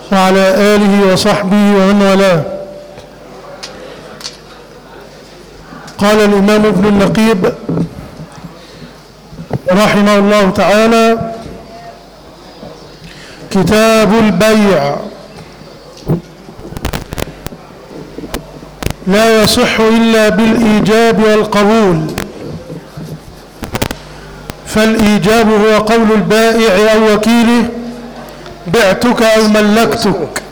وعلى آله وصحبه ومن والاه. قال الإمام ابن النقيب رحمه الله تعالى: كتاب البيع. لا يصح إلا بالإيجاب والقبول، فالإيجاب هو قول البائع أو وكيله: بعتك أو ملكتك،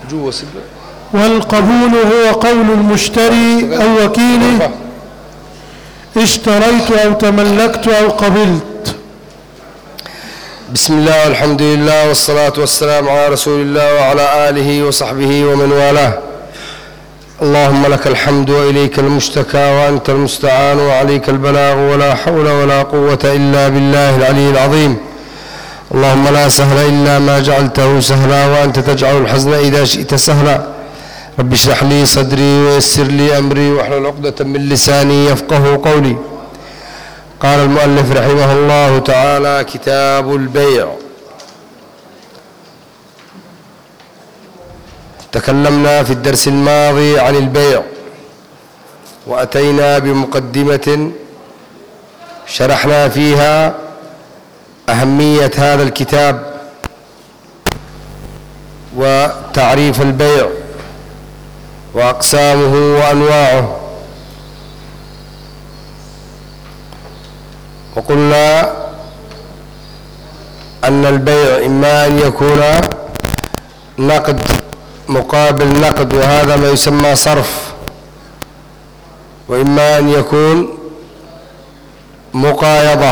والقبول هو قول المشتري أو وكيله: اشتريت أو تملكت أو قبلت. بسم الله والحمد لله والصلاة والسلام على رسول الله وعلى آله وصحبه ومن والاه. اللهم لك الحمد وإليك المشتكى وأنت المستعان وعليك البلاغ، ولا حول ولا قوة إلا بالله العلي العظيم. اللهم لا سهل إلا ما جعلته سهلا، وأنت تجعل الحزن إذا شئت سهلا. رب اشرح لي صدري ويسر لي أمري واحلل عقدة من لساني يفقه قولي. قال المؤلف رحمه الله تعالى: كتاب البيع. تكلمنا في الدرس الماضي عن البيع، وأتينا بمقدمة شرحنا فيها أهمية هذا الكتاب وتعريف البيع وأقسامه وأنواعه. وقلنا أن البيع إما أن يكون نقد مقابل نقد، وهذا ما يسمى صرف، وإما أن يكون مقايضة،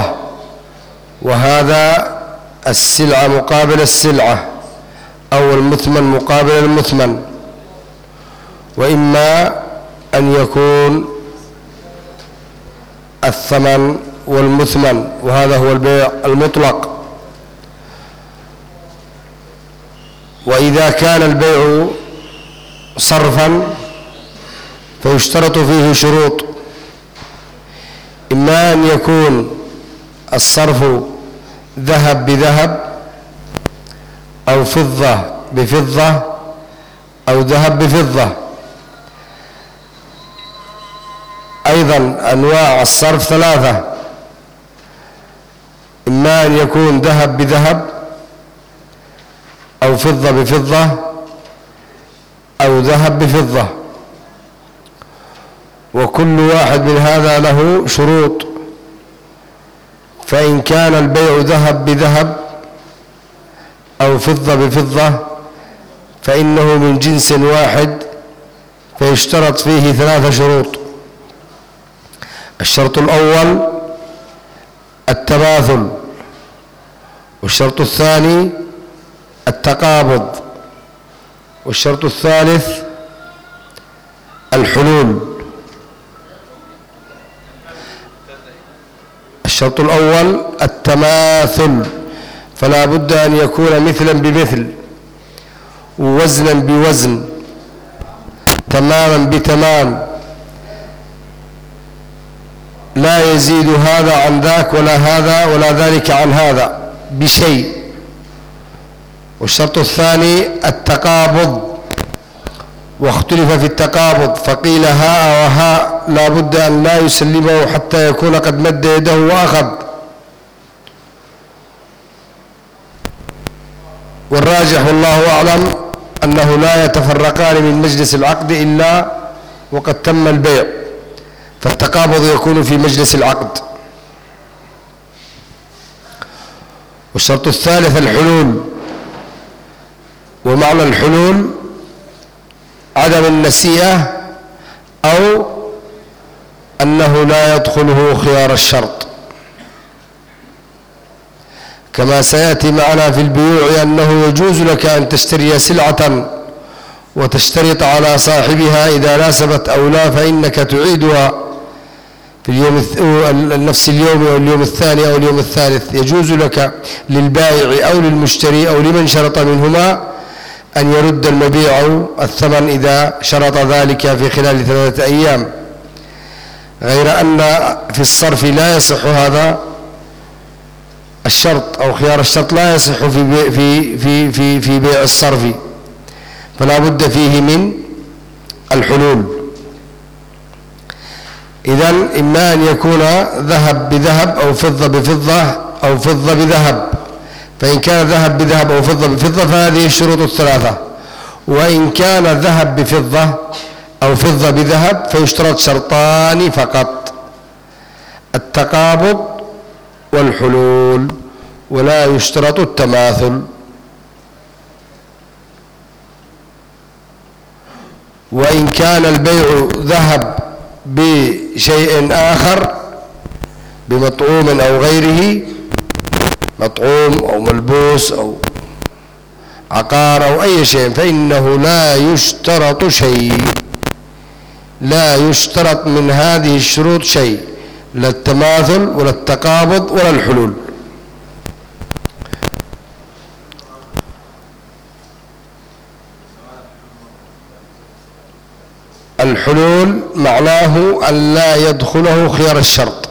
وهذا السلعة مقابل السلعة أو المثمن مقابل المثمن، وإما أن يكون الثمن والمثمن، وهذا هو البيع المطلق. وإذا كان البيع صرفا فيشترط فيه شروط: إما أن يكون الصرف ذهب بذهب، أو فضة بفضة، أو ذهب بفضة. أيضا أنواع الصرف ثلاثة: إما أن يكون ذهب بذهب، أو فضة بفضة، أو ذهب بفضة. وكل واحد من هذا له شروط. فإن كان البيع ذهب بذهب أو فضة بفضة فإنه من جنس واحد، فيشترط فيه ثلاثة شروط. الشرط الأول التماثل، والشرط الثاني التقابض، والشرط الثالث الحلول. الشرط الأول التماثل، فلا بد أن يكون مثلا بمثل، ووزنا بوزن، تماما بتمام، لا يزيد هذا عن ذاك ولا هذا ولا ذلك عن هذا بشيء. والشرط الثاني التقابض، واختلف في التقابض، فقيل ها وها لا بد أن لا يسلمه حتى يكون قد مد يده وأخذ. والراجح والله أعلم أنه لا يتفرقان من مجلس العقد إلا وقد تم البيع، فالتقابض يكون في مجلس العقد. والشرط الثالث الحلول، ومعنى الحلول عدم النسيئة، أو أنه لا يدخله خيار الشرط، كما سيأتي معنا في البيوع أنه يجوز لك أن تشتري سلعة وتشترط على صاحبها إذا ناسبت أو لا فإنك تعيدها في اليوم نفس اليوم أو اليوم الثاني أو اليوم الثالث. يجوز لك للبائع أو للمشتري أو لمن شرط منهما أن يرد المبيع الثمن إذا شرط ذلك في خلال 3 أيام، غير أن في الصرف لا يصح هذا الشرط، أو خيار الشرط لا يصح في بيع الصرف، فلا بد فيه من الحلول. إذن إما أن يكون ذهب بذهب أو فضة بفضة أو فضة بذهب، فإن كان ذهب بذهب أو فضة بفضة فهذه الشروط الثلاثة. وإن كان ذهب بفضة أو فضة بذهب فيشترط شرطان فقط: التقابض والحلول، ولا يشترط التماثل. وإن كان البيع ذهب بشيء آخر بمطعوم أو غيره، مطعوم أو ملبوس أو عقار أو أي شيء، فإنه لا يشترط شيء، لا يشترط من هذه الشروط شيء، لا التماثل ولا التقابض ولا الحلول. الحلول معناه أن لا يدخله خيار الشرط،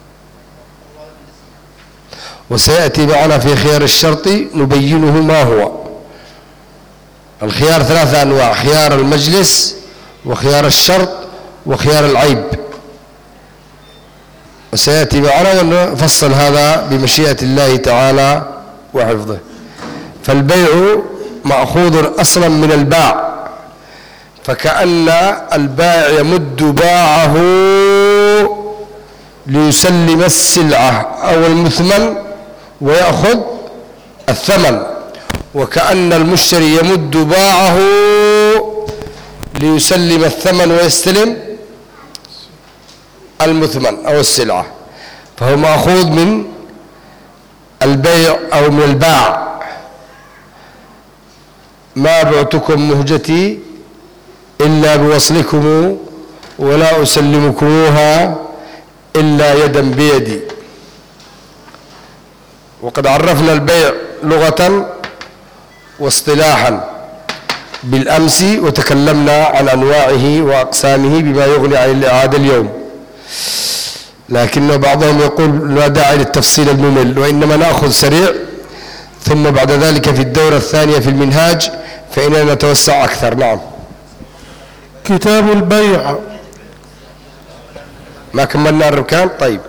وسيأتي معنا في خيار الشرط نبينه ما هو. الخيار ثلاثة أنواع: خيار المجلس وخيار الشرط وخيار العيب، وسيأتي معنا ونفصل هذا بمشيئة الله تعالى وحفظه. فالبيع مأخوذ أصلا من الباع، فكأن البائع يمد باعه ليسلم السلعة أو المثمن ويأخذ الثمن، وكأن المشتري يمد باعه ليسلم الثمن ويستلم المثمن أو السلعة، فهو مأخوذ من البيع أو من الباع. ما بعتكم مهجتي إلا بوصلكم ولا أسلمكموها إلا يدا بيدي. وقد عرفنا البيع لغة واصطلاحا بالأمس، وتكلمنا عن أنواعه وأقسامه بما يغني عن الإعادة اليوم، لكن بعضهم يقول لا داعي للتفصيل الممل، وإنما نأخذ سريع، ثم بعد ذلك في الدورة الثانية في المنهاج فإننا نتوسع أكثر. نعم. كتاب البيع. ما كملنا الركان؟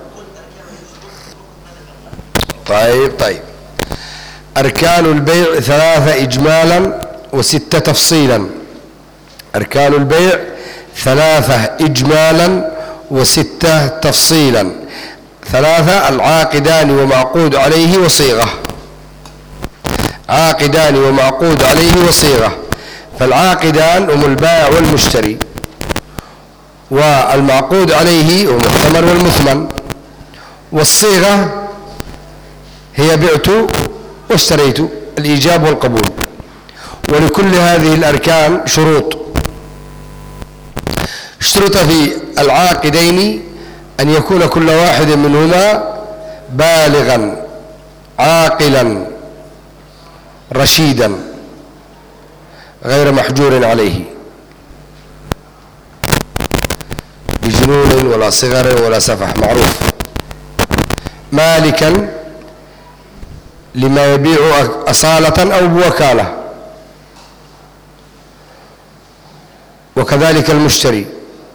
طيب. أركان البيع 3 إجمالا و6 تفصيلا. أركان البيع 3 إجمالا و6 تفصيلا. 3: العاقدان ومعقود عليه وصيغة. عاقدان ومعقود عليه وصيغة، فالعاقدان هم البائع والمشتري، والمعقود عليه هم الثمن والمثمن، والصيغة هي بعت واشتريت، الإيجاب والقبول. ولكل هذه الأركان شروط. اشترط في العاقدين أن يكون كل واحد منهما بالغا عاقلا رشيدا غير محجور عليه بجنون ولا صغر ولا سفح، معروف، مالكا لما يبيع أصالة أو بوكالة، وكذلك المشتري.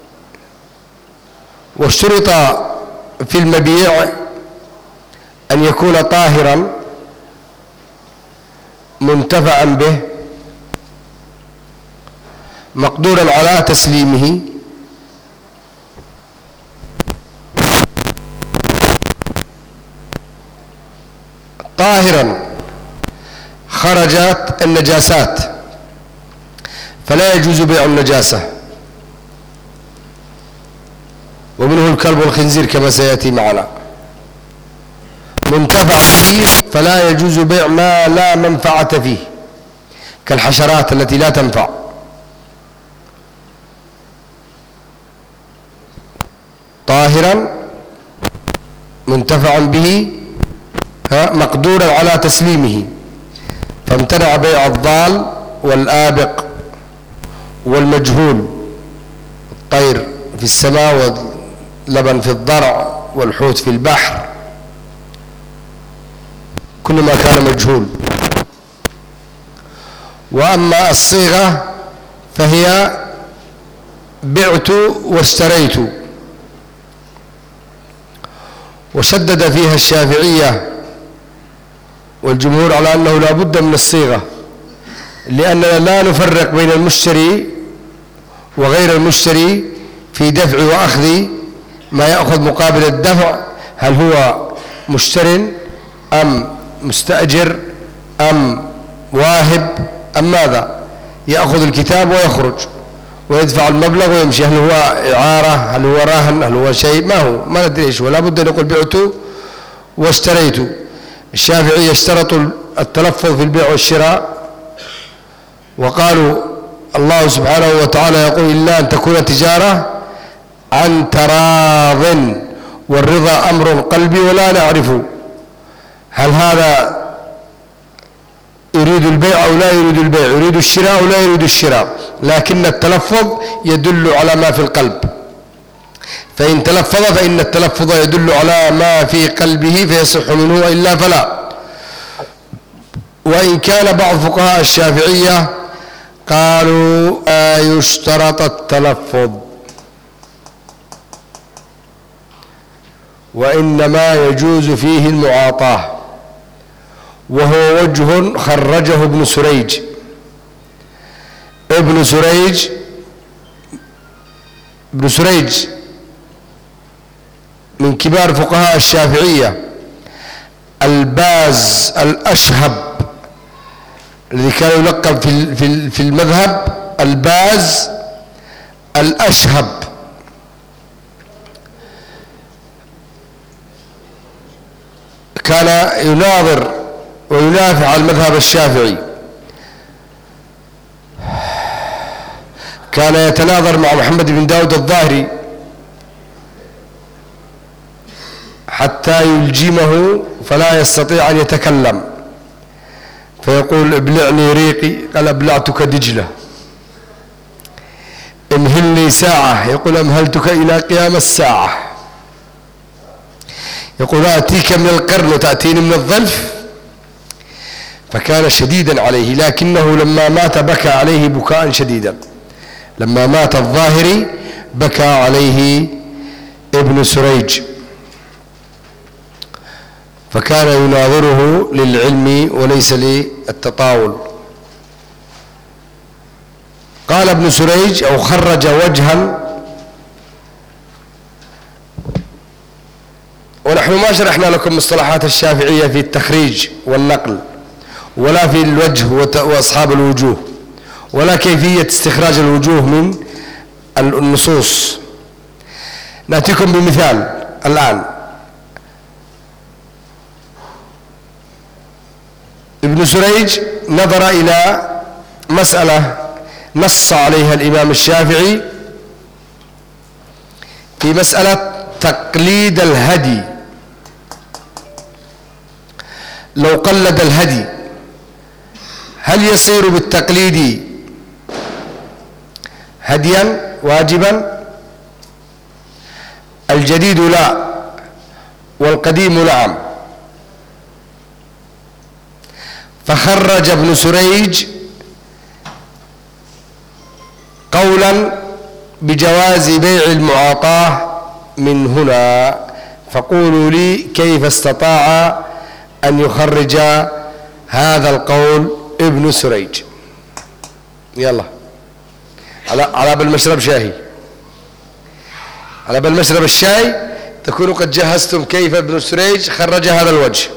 واشترط في المبيع أن يكون طاهرا منتفعا به مقدورا على تسليمه طاهرا خرجت النجاسات فلا يجوز بيع النجاسة، ومنه الكلب والخنزير كما سيأتي معنا. منتفع فيه فلا يجوز بيع ما لا منفعة فيه كالحشرات التي لا تنفع. طاهرا منتفعا به مقدورا على تسليمه، فامتنع بيع الضال والآبق والمجهول، الطير في السماء واللبن في الضرع والحوت في البحر، كل ما كان مجهول. وأما الصيغة فهي بعت واشتريت. وشدد فيها الشافعية والجمهور على أنه لا بد من الصيغة، لأننا لا نفرق بين المشتري وغير المشتري في دفع وأخذ ما يأخذ مقابل الدفع، هل هو مشتر أم مستأجر أم واهب أم ماذا، يأخذ الكتاب ويخرج ويدفع المبلغ ويمشي، هل هو إعارة، هل هو رهن، هل هو شيء، ما هو، ما ندري إيش هو، لا بد أن يقول بعت واشتريت. الشافعية اشترطوا التلفظ في البيع والشراء، وقالوا الله سبحانه وتعالى يقول إلا أن تكون تجارة عن تراض، والرضا أمر قلبي ولا نعرف هل هذا يريد البيع أو لا يريد البيع، يريد الشراء أو لا يريد الشراء، لكن التلفظ يدل على ما في القلب، فإن تلفظ فإن التلفظ يدل على ما في قلبه فيصح منه وإلا فلا. وإن كان بعض فقهاء الشافعية قالوا يشترط التلفظ، وإنما يجوز فيه المعاطاة، وهو وجه خرجه ابن سريج. ابن سريج من كبار فقهاء الشافعية، الباز الأشهب الذي كان يلقب في المذهب الباز الأشهب، كان يناظر وينافع على المذهب الشافعي، كان يتناظر مع محمد بن داود الظاهري حتى يلجمه فلا يستطيع أن يتكلم، فيقول ابلعني ريقي، قال ابلعتك دجلة. امهلني ساعة، يقول امهلتك إلى قيام الساعة. يقول آتيك من القرن وتأتيني من الظلف. فكان شديدا عليه، لكنه لما مات بكى عليه بكاء شديدا. لما مات الظاهري بكى عليه ابن سريج، فكان يناظره للعلم وليس للتطاول. قال ابن سريج أو خرج وجها، ونحن ما شرحنا لكم مصطلحات الشافعية في التخريج والنقل، ولا في الوجه وأصحاب الوجوه، ولا كيفية استخراج الوجوه من النصوص. نأتيكم بمثال الآن. ابن سريج نظر إلى مسألة نص عليها الإمام الشافعي في مسألة تقليد الهدي. لو قلد الهدي هل يصير بالتقليد هديا واجبا؟ الجديد لا، والقديم نعم. فخرج ابن سريج قولا بجواز بيع المعاطاة من هنا. فقولوا لي كيف استطاع أن يخرج هذا القول ابن سريج؟ يلا على بال مشرب شاهي، على بال مشرب الشاي تكونوا قد جهزتم كيف ابن سريج خرج هذا الوجه.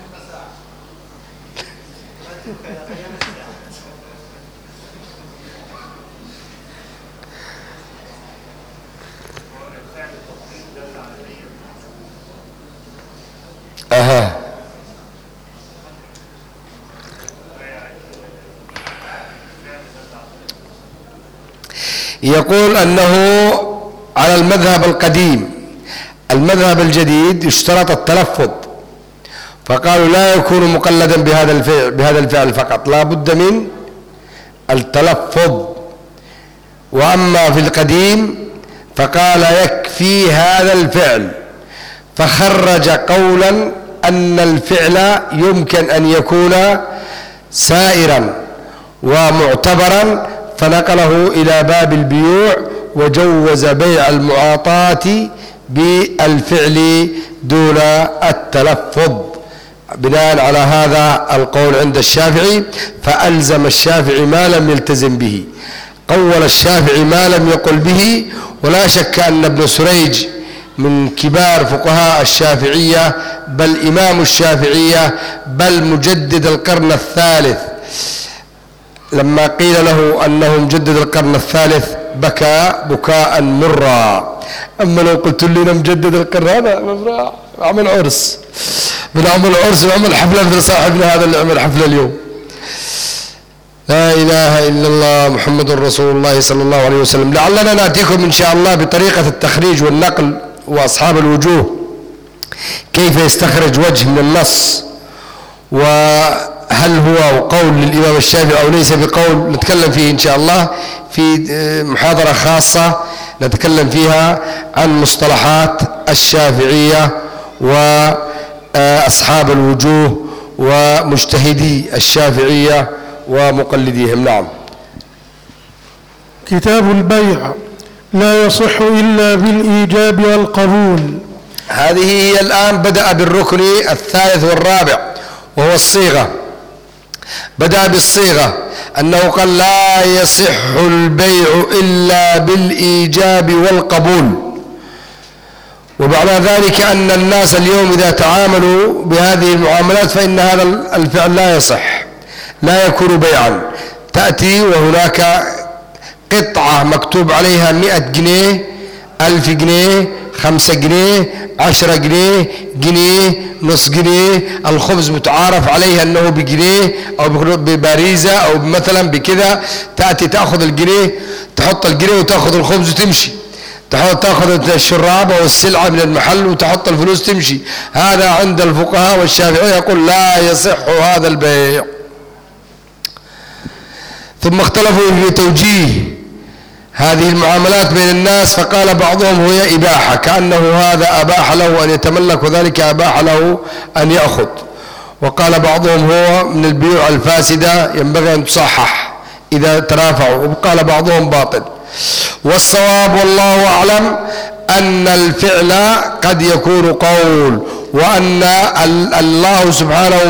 يقول أنه على المذهب القديم. المذهب الجديد يشترط التلفظ، فقالوا لا يكون مقلدا بهذا الفعل فقط، لا بد من التلفظ. وأما في القديم فقال يكفي هذا الفعل، فخرج قولا أن الفعل يمكن أن يكون سائرا ومعتبرا، فنقله إلى باب البيوع وجوز بيع المعاطاة بالفعل دون التلفظ بناء على هذا القول عند الشافعي. فألزم الشافعي ما لم يلتزم به، قول الشافعي ما لم يقل به. ولا شك أن ابن سريج من كبار فقهاء الشافعية، بل إمام الشافعية، بل مجدد القرن الثالث، لما قيل له أنه مجدد القرن الثالث بكى بكاء مرا. أما لو قلت لنا مجدد القرن هذا عمل عرس، بنعمل عرس ونعمل حفلة مثل صاحبنا هذا اللي عمل حفلة اليوم. لا إله إلا الله محمد رسول الله صلى الله عليه وسلم. لعلنا نأتيكم إن شاء الله بطريقة التخريج والنقل، وأصحاب الوجوه كيف يستخرج وجه من النص، وهل هو قول للإمام الشافعي أو ليس بقول، نتكلم فيه إن شاء الله في محاضرة خاصة نتكلم فيها عن مصطلحات الشافعية وأصحاب الوجوه ومجتهدي الشافعية ومقلديهم. نعم. كتاب البيع لا يصح إلا بالإيجاب والقبول. هذه هي الآن بدأ بالركن الثالث والرابع وهو الصيغة. بدأ بالصيغة أنه قال لا يصح البيع إلا بالإيجاب والقبول. وبعد ذلك أن الناس اليوم إذا تعاملوا بهذه المعاملات فإن هذا الفعل لا يصح، لا يكون بيعا. تأتي وهناك قطعة مكتوب عليها 100 جنيه، 1000 جنيه، 5 جنيه، 10 جنيه، جنيه، نص جنيه، الخبز متعارف عليه أنه بجنيه أو بباريزة أو مثلا بكذا. تأتي تأخذ الجنيه، تحط الجنيه وتأخذ الخبز وتمشي، تأخذ الشراب أو السلعة من المحل وتحط الفلوس تمشي. هذا عند الفقهاء والشافعية يقول لا يصح هذا البيع. ثم اختلفوا في توجيه هذه المعاملات بين الناس، فقال بعضهم هي إباحة، كأنه هذا أباح له أن يتملك وذلك أباح له أن يأخذ. وقال بعضهم هو من البيوع الفاسدة ينبغي أن تصحح إذا ترافعوا. وقال بعضهم باطل. والصواب والله أعلم أن الفعل قد يكون قول، وأن الله سبحانه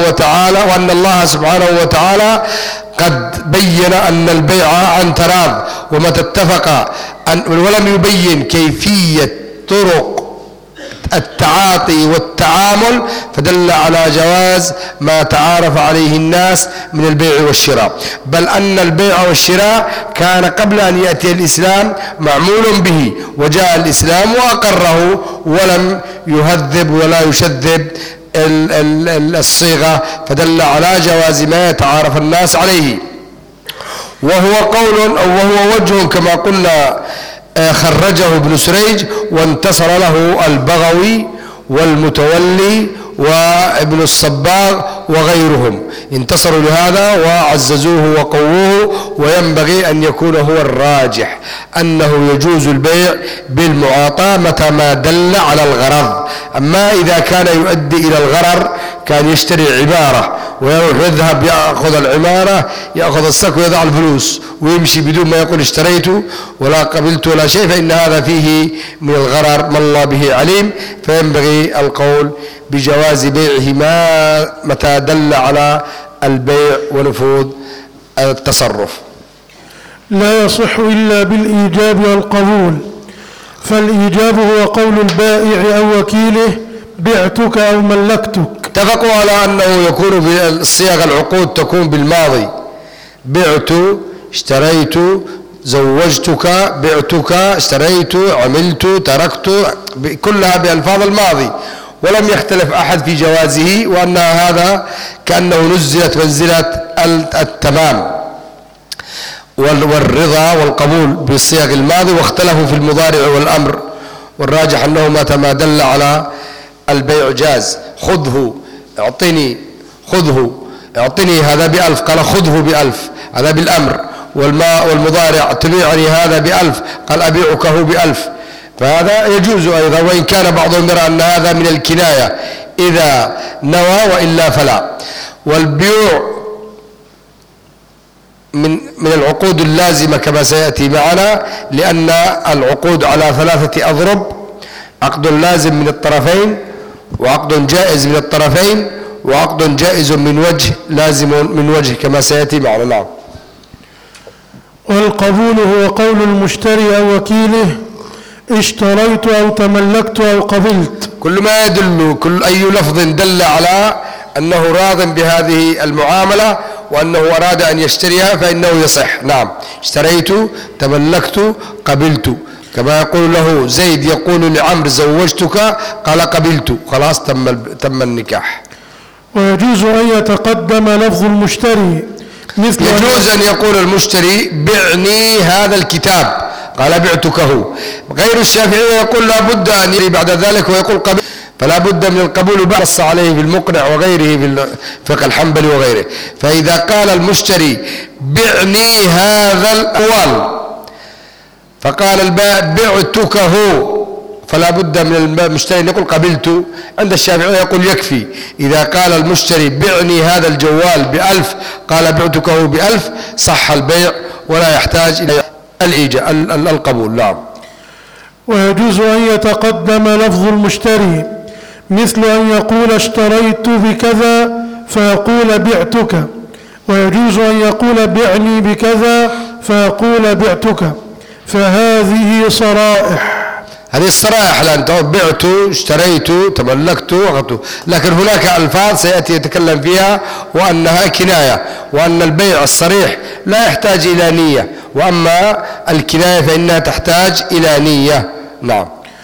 وتعالى قد بين أن البيع عن تراض ومتى اتفق، ولم يبين كيفية طرق التعاطي والتعامل، فدل على جواز ما تعارف عليه الناس من البيع والشراء. بل أن البيع والشراء كان قبل أن يأتي الإسلام معمول به، وجاء الإسلام وأقره ولم يهذب ولا يشذب الصيغة، فدل على جواز ما يتعارف الناس عليه. وهو قول أو وهو وجه كما قلنا خرجه ابن سريج، وانتصر له البغوي والمتولي وابن الصباغ وغيرهم، انتصروا لهذا وعززوه وقووه. وينبغي أن يكون هو الراجح أنه يجوز البيع بالمعاطاة متى ما دل على الغرض. أما إذا كان يؤدي إلى الغرر، كان يشتري عمارة ويروح يذهب يأخذ العمارة، يأخذ السك ويضع الفلوس ويمشي بدون ما يقول اشتريت ولا قبلت ولا شيء، فإن هذا فيه من الغرر ما الله به عليم. فينبغي القول بجواز بيعه متى دل على البيع ونفوذ التصرف. لا يصح إلا بالإيجاب والقبول. فالإيجاب هو قول البائع أو وكيله بعتك أو ملكتك. اتفقوا على أنه يكون بالصيغ العقود تكون بالماضي، بعت، اشتريت، زوجتك، بعتك، اشتريت، عملت، تركت، كلها بألفاظ الماضي. ولم يختلف أحد في جوازه، وأن هذا كأنه نزلت منزلة التمام والرضا والقبول بالصيغ الماضي. واختلفوا في المضارع والأمر، والراجح أنه متى ما دل على البيع جاز. خذه، اعطني، خذه، اعطني، هذا ب1000، قال خذه ب1000، هذا بالأمر. والمضارع تبيعني هذا ب1000، قال أبيعكه ب1000، فهذا يجوز أيضا، وإن كان بعضهم يرى أن هذا من الكناية إذا نوى، وإلا فلا. والبيوع من العقود اللازمة كما سيأتي معنا، لأن العقود على 3 أضرب: عقد لازم من الطرفين، وعقد جائز من الطرفين، وعقد جائز من وجه، لازم من وجه كما سيأتي معنا. نعم. والقبول هو قول المشتري أو وكيله: اشتريت أو تملكت أو قبلت. كل ما يدل، أي لفظ دل على أنه راض بهذه المعاملة وأنه أراد أن يشتريها فإنه يصح. نعم. اشتريت، تملكت، قبلت، كما يقول له زيد يقول لعمرو زوجتك، قال قبلت، خلاص تم النكاح. ويجوز أن يتقدم لفظ المشتري، مثل يجوز أن يقول المشتري: بعني هذا الكتاب، قال بعتكه. غير الشافعي يقول لا بد أن يري بعد ذلك ويقول قبل، فلا بد من القبول، بنص عليه في المقنع وغيره في الفقه الحنبلي وغيره. فإذا قال المشتري: بعني هذا الأول، فقال البائع: بعتكه، فلا بد من المشتري أن يقول قبلت. عند الشافعي يقول يكفي إذا قال المشتري: بعني هذا الجوال ب1000، قال بعتكه ب1000، صح البيع ولا يحتاج إلى القبول. نعم. ويجوز أن يتقدم لفظ المشتري، مثل أن يقول اشتريت بكذا فيقول بعتك، ويجوز أن يقول بعني بكذا فيقول بعتك، فهذه صرائح. هذه الصرائح، لأن بعت، اشتريت، تملكت، أخذت. لكن هناك ألفاظ سيأتي يتكلم فيها وأنها كناية، وأن البيع الصريح لا يحتاج إلى نية، وأما الكناية فإنها تحتاج إلى نية. نعم.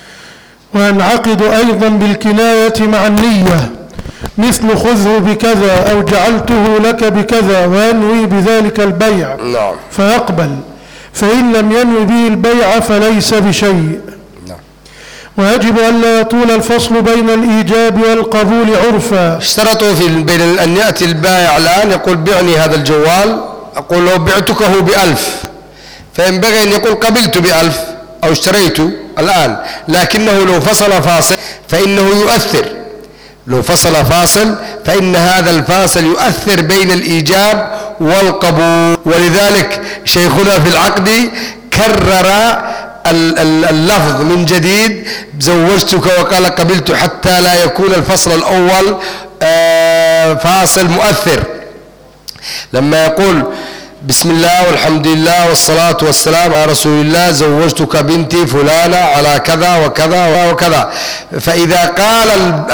وينعقد أيضا بالكناية مع النية، مثل خذه بكذا أو جعلته لك بكذا، وينوي بذلك البيع. نعم. فيقبل، فإن لم ينوي به البيع فليس بشيء. ويجب أن لا يطول الفصل بين الإيجاب والقبول عرفا. اشترطوا بين أن يأتي البائع الآن يقول: بعني هذا الجوال، أقول له: بعتكه ب1000، فينبغي أن يقول: قبلت ب1000 أو اشتريته الآن. لكنه لو فصل فاصل فإنه يؤثر، لو فصل فاصل فإن هذا الفاصل يؤثر بين الإيجاب والقبول. ولذلك شيخنا في العقد كرر اللفظ من جديد: زوجتك وقال قبلت، حتى لا يكون الفصل الأول فاصل مؤثر. لما يقول: بسم الله والحمد لله والصلاة والسلام على رسول الله، زوجتك بنتي فلانة على كذا وكذا وكذا، فإذا قال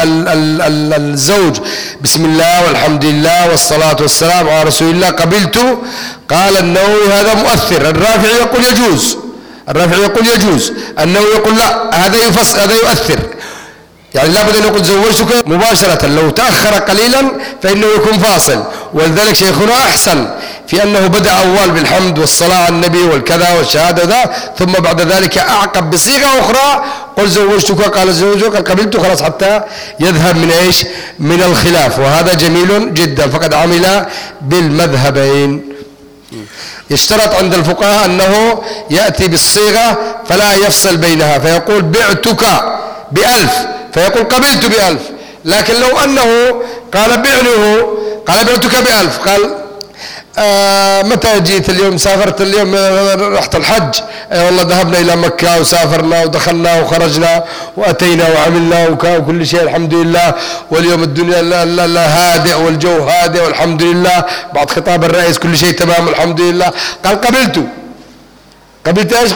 الزوج: بسم الله والحمد لله والصلاة والسلام على رسول الله، قبلت، قال النووي هذا مؤثر. الرافع يقول يجوز، الرافع يقول يجوز، النووي يقول لا، هذا يؤثر، يعني لابد أن يقول زوجتك مباشرة. لو تأخر قليلا فإنه يكون فاصل. ولذلك شيخنا أحسن في أنه بدأ أول بالحمد والصلاة على النبي والكذا والشهادة ذا، ثم بعد ذلك أعقب بصيغة أخرى: قل زوجتك، قال زوجتك، قال قبلت، خلاص، حتى يذهب من إيش؟ من الخلاف. وهذا جميل جدا، فقد عمل بالمذهبين. يشترط عند الفقهاء أنه يأتي بالصيغة فلا يفصل بينها، فيقول: بعتك ب1000 فيقول قبلت ب1000. لكن لو أنه قال بعنه، قال بعتك ب1000، قال متى جيت اليوم؟ سافرت اليوم، رحت الحج، والله ذهبنا إلى مكة وسافرنا ودخلنا وخرجنا وأتينا وعملنا وكل شيء الحمد لله، واليوم الدنيا لا هادئ والجو هادئ والحمد لله، بعد خطاب الرئيس كل شيء تمام الحمد لله. قال قبلت. قبلت ايش؟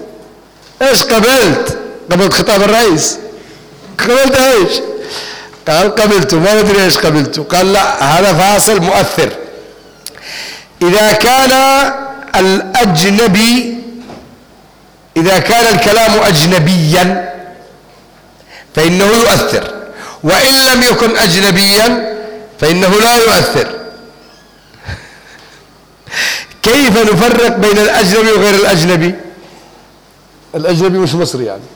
قبلت خطاب الرئيس. قبلت ايش؟ قال قبلت، ما ندري ايش قبلت. قال لا، هذا فاصل مؤثر. إذا كان الكلام أجنبيا فإنه يؤثر، وإن لم يكن أجنبيا فإنه لا يؤثر. كيف نفرق بين الأجنبي وغير الأجنبي؟ الأجنبي مش مصري يعني.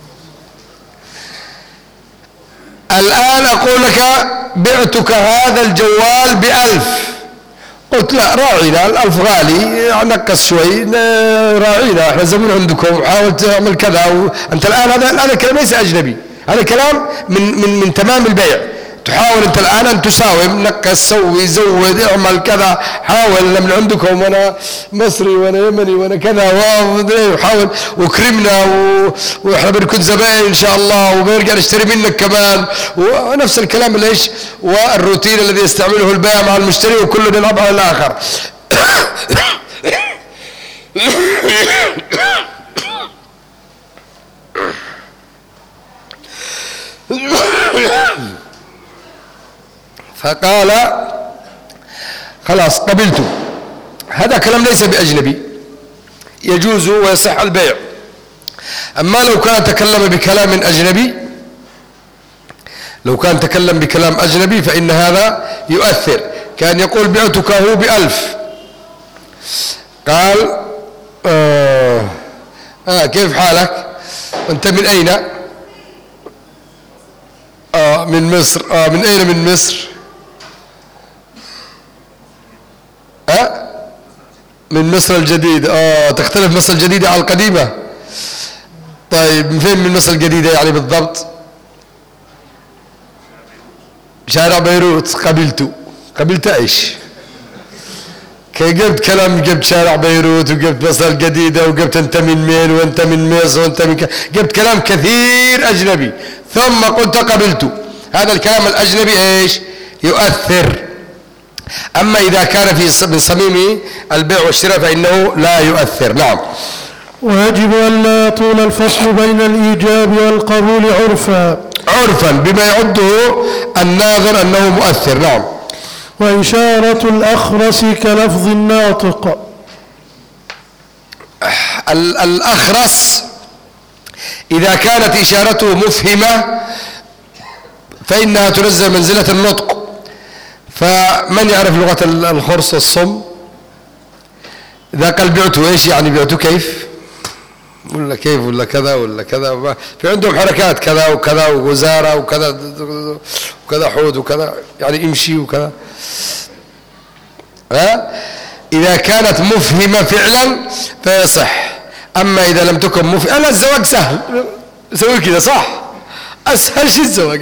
الآن أقول لك: بعتك هذا الجوال ب1000. قلت: لا، راعينا، 1000 غالي، نقص شوي، راعينا، احنا زمن عندكم، حاول تعمل كذا. أنت الآن هذا الكلام ليس أجنبي، هذا كلام من تمام البيع. تحاول أنت الآن أن تساوم، نقص، سوي، زود، اعمل كذا، حاول من عندكم، وأنا مصري وأنا يمني وأنا كذا، وحاول وكرمنا وإحنا بنكون زبائن إن شاء الله وبنرجع نشتري منك كمان، ونفس الكلام ليش والروتين الذي يستعمله البائع مع المشتري، وكله يلعب على الآخر. فقال خلاص قبلت. هذا كلام ليس بأجنبي، يجوز ويصح البيع. أما لو كان تكلم بكلام أجنبي، لو كان تكلم بكلام أجنبي فإن هذا يؤثر. كان يقول بعتك هو ب1000، قال كيف حالك؟ أنت من أين؟ من مصر. من أين من مصر؟ من مصر الجديدة. تختلف مصر الجديدة على القديمة. طيب من فين من مصر الجديدة يعني بالضبط؟ شارع بيروت. قبلت ايش؟ كي جبت كلام، جبت شارع بيروت وجبت مصر الجديدة وجبت انت من مين وانت من مصر وانت من جبت كلام كثير اجنبي، ثم قلت قبلت. هذا الكلام الاجنبي ايش؟ يؤثر. اما اذا كان من صميم البيع والشراء فانه لا يؤثر. نعم. ويجب أن لا يطول الفصل بين الإيجاب والقبول عرفا بما يعده الناظر أنه مؤثر. نعم. وإشارة الأخرس كلفظ الناطق. الأخرس إذا كانت إشارته مفهمة فإنها تنزل منزلة النطق. فمن يعرف لغة الخرس والصم؟ إذا قال بعته إيش يعني؟ بعته كيف ولا كيف ولا كذا ولا كذا، في عندهم حركات كذا وكذا ووزارة وكذا وكذا حوض وكذا، يعني امشي وكذا. إذا كانت مفهمة فعلا فيصح. أما إذا لم تكن مفهمة، لا الزواج سهل، سوي كذا صح، أسهل شيء الزواج.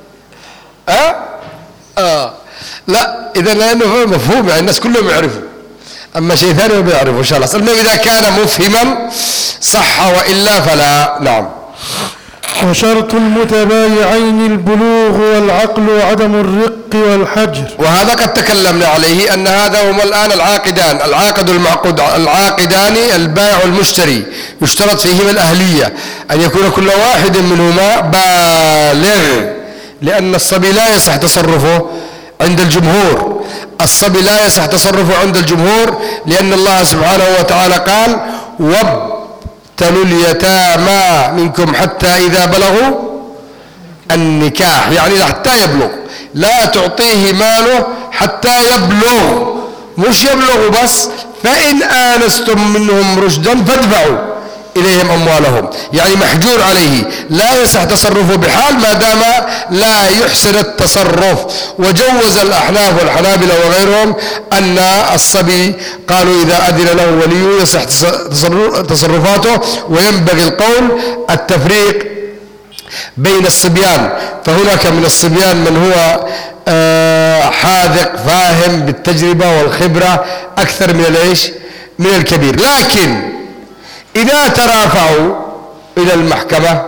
لا إذا لأنه مفهوم يعني الناس كلهم يعرفوا. أما شيء ثاني ما بيعرفه إن شاء الله. المهم إذا كان مفهما صح، وإلا فلا. نعم. وشرط المتبايعين البلوغ والعقل وعدم الرق والحجر. وهذا قد تكلمنا عليه، أن هذا هما الآن العاقدان، العاقد المعقود، العاقدان البائع والمشتري، يشترط فيهما الأهلية، أن يكون كل واحد منهما بالغ، لأن الصبي لا يصح تصرفه عند الجمهور. الصبي لا يصح تصرفه عند الجمهور، لأن الله سبحانه وتعالى قال وابتلوا اليتامى منكم حتى إذا بلغوا النكاح، يعني حتى يبلغ. لا تعطيه ماله حتى يبلغ، مش يبلغ بس. فإن آنستم منهم رشدا فادفعوا إليهم أموالهم، يعني محجور عليه، لا يصح تصرفه بحال ما دام لا يحسن التصرف. وجوز الأحناف والحنابلة وغيرهم أن الصبي قالوا إذا أذن له وليه يصح تصرفاته. وينبغي القول التفريق بين الصبيان، فهناك من الصبيان من هو حاذق فاهم بالتجربة والخبرة أكثر من الكبير. لكن إذا ترافعوا إلى المحكمة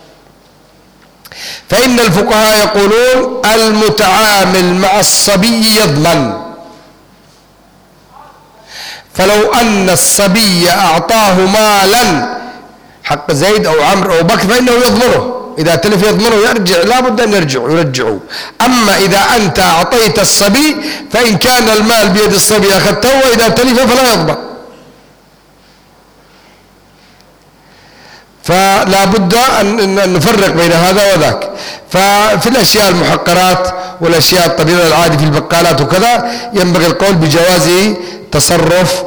فإن الفقهاء يقولون المتعامل مع الصبي يضمن. فلو أن الصبي أعطاه مالا حق زيد أو عمرو أو بكر فإنه يضمنه، إذا تلف يضمنه، يرجع، لا بد أن يرجعه. أما إذا أنت أعطيت الصبي فإن كان المال بيد الصبي أخذته، وإذا تلف فلا يضمن. فلا بد أن نفرق بين هذا وذاك. ففي الأشياء المحقرات والأشياء الطبيعية العادي في البقالات وكذا ينبغي القول بجواز تصرف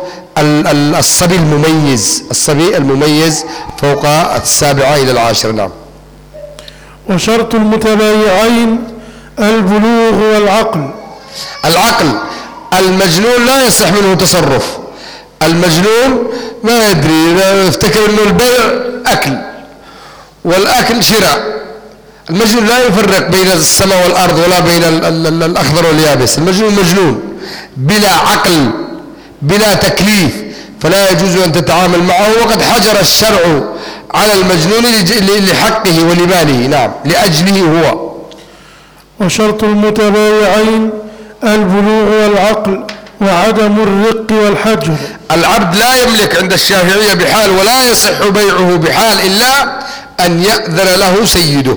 الصبي المميز فوق 7 إلى 10. نعم. وشرط المتبايعين البلوغ والعقل. العقل، المجنون لا يصح منه تصرف. المجنون ما يدري، يفتكر انه البيع اكل والاكل شراء، المجنون لا يفرق بين السماء والأرض ولا بين الأخضر واليابس. المجنون مجنون بلا عقل بلا تكليف، فلا يجوز أن تتعامل معه. وقد حجر الشرع على المجنون لحقه ولماله، نعم، لأجله هو. وشرط المتبايعين البلوغ والعقل وعدم الرق والحجر. العبد لا يملك عند الشافعية بحال، ولا يصح بيعه بحال إلا أن يأذن له سيده.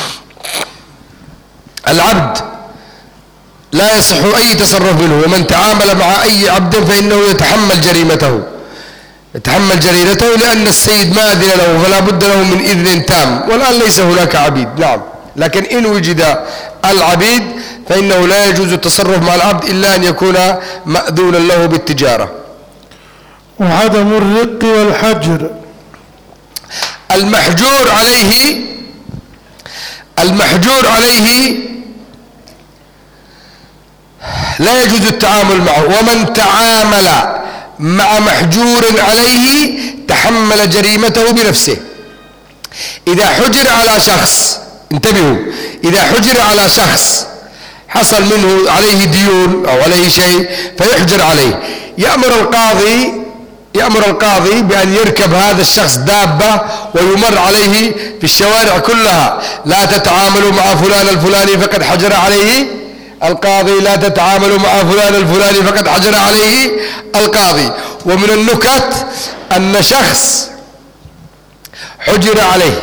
العبد لا يصح أي تصرف منه، ومن تعامل مع أي عبد فإنه يتحمل جريمته لأن السيد ما أذن له، فلا بد له من إذن تام. والآن ليس هناك عبيد، نعم، لكن إن وجد العبيد فإنه لا يجوز التصرف مع العبد إلا أن يكون مأذونا له بالتجارة. وعدم الرق والحجر. المحجور عليه لا يجوز التعامل معه. ومن تعامل مع محجور عليه تحمل جريمته بنفسه. إذا حجر على شخص، انتبهوا، إذا حجر على شخص حصل منه عليه ديون أو عليه شيء فيحجر عليه، يأمر القاضي بأن يركب هذا الشخص دابة ويمر عليه في الشوارع كلها. لا تتعاملوا مع فلان الفلاني فقد حجر عليه القاضي، لا تتعاملوا مع فلان الفلاني فقد حجر عليه القاضي. ومن النكت أن شخص حجر عليه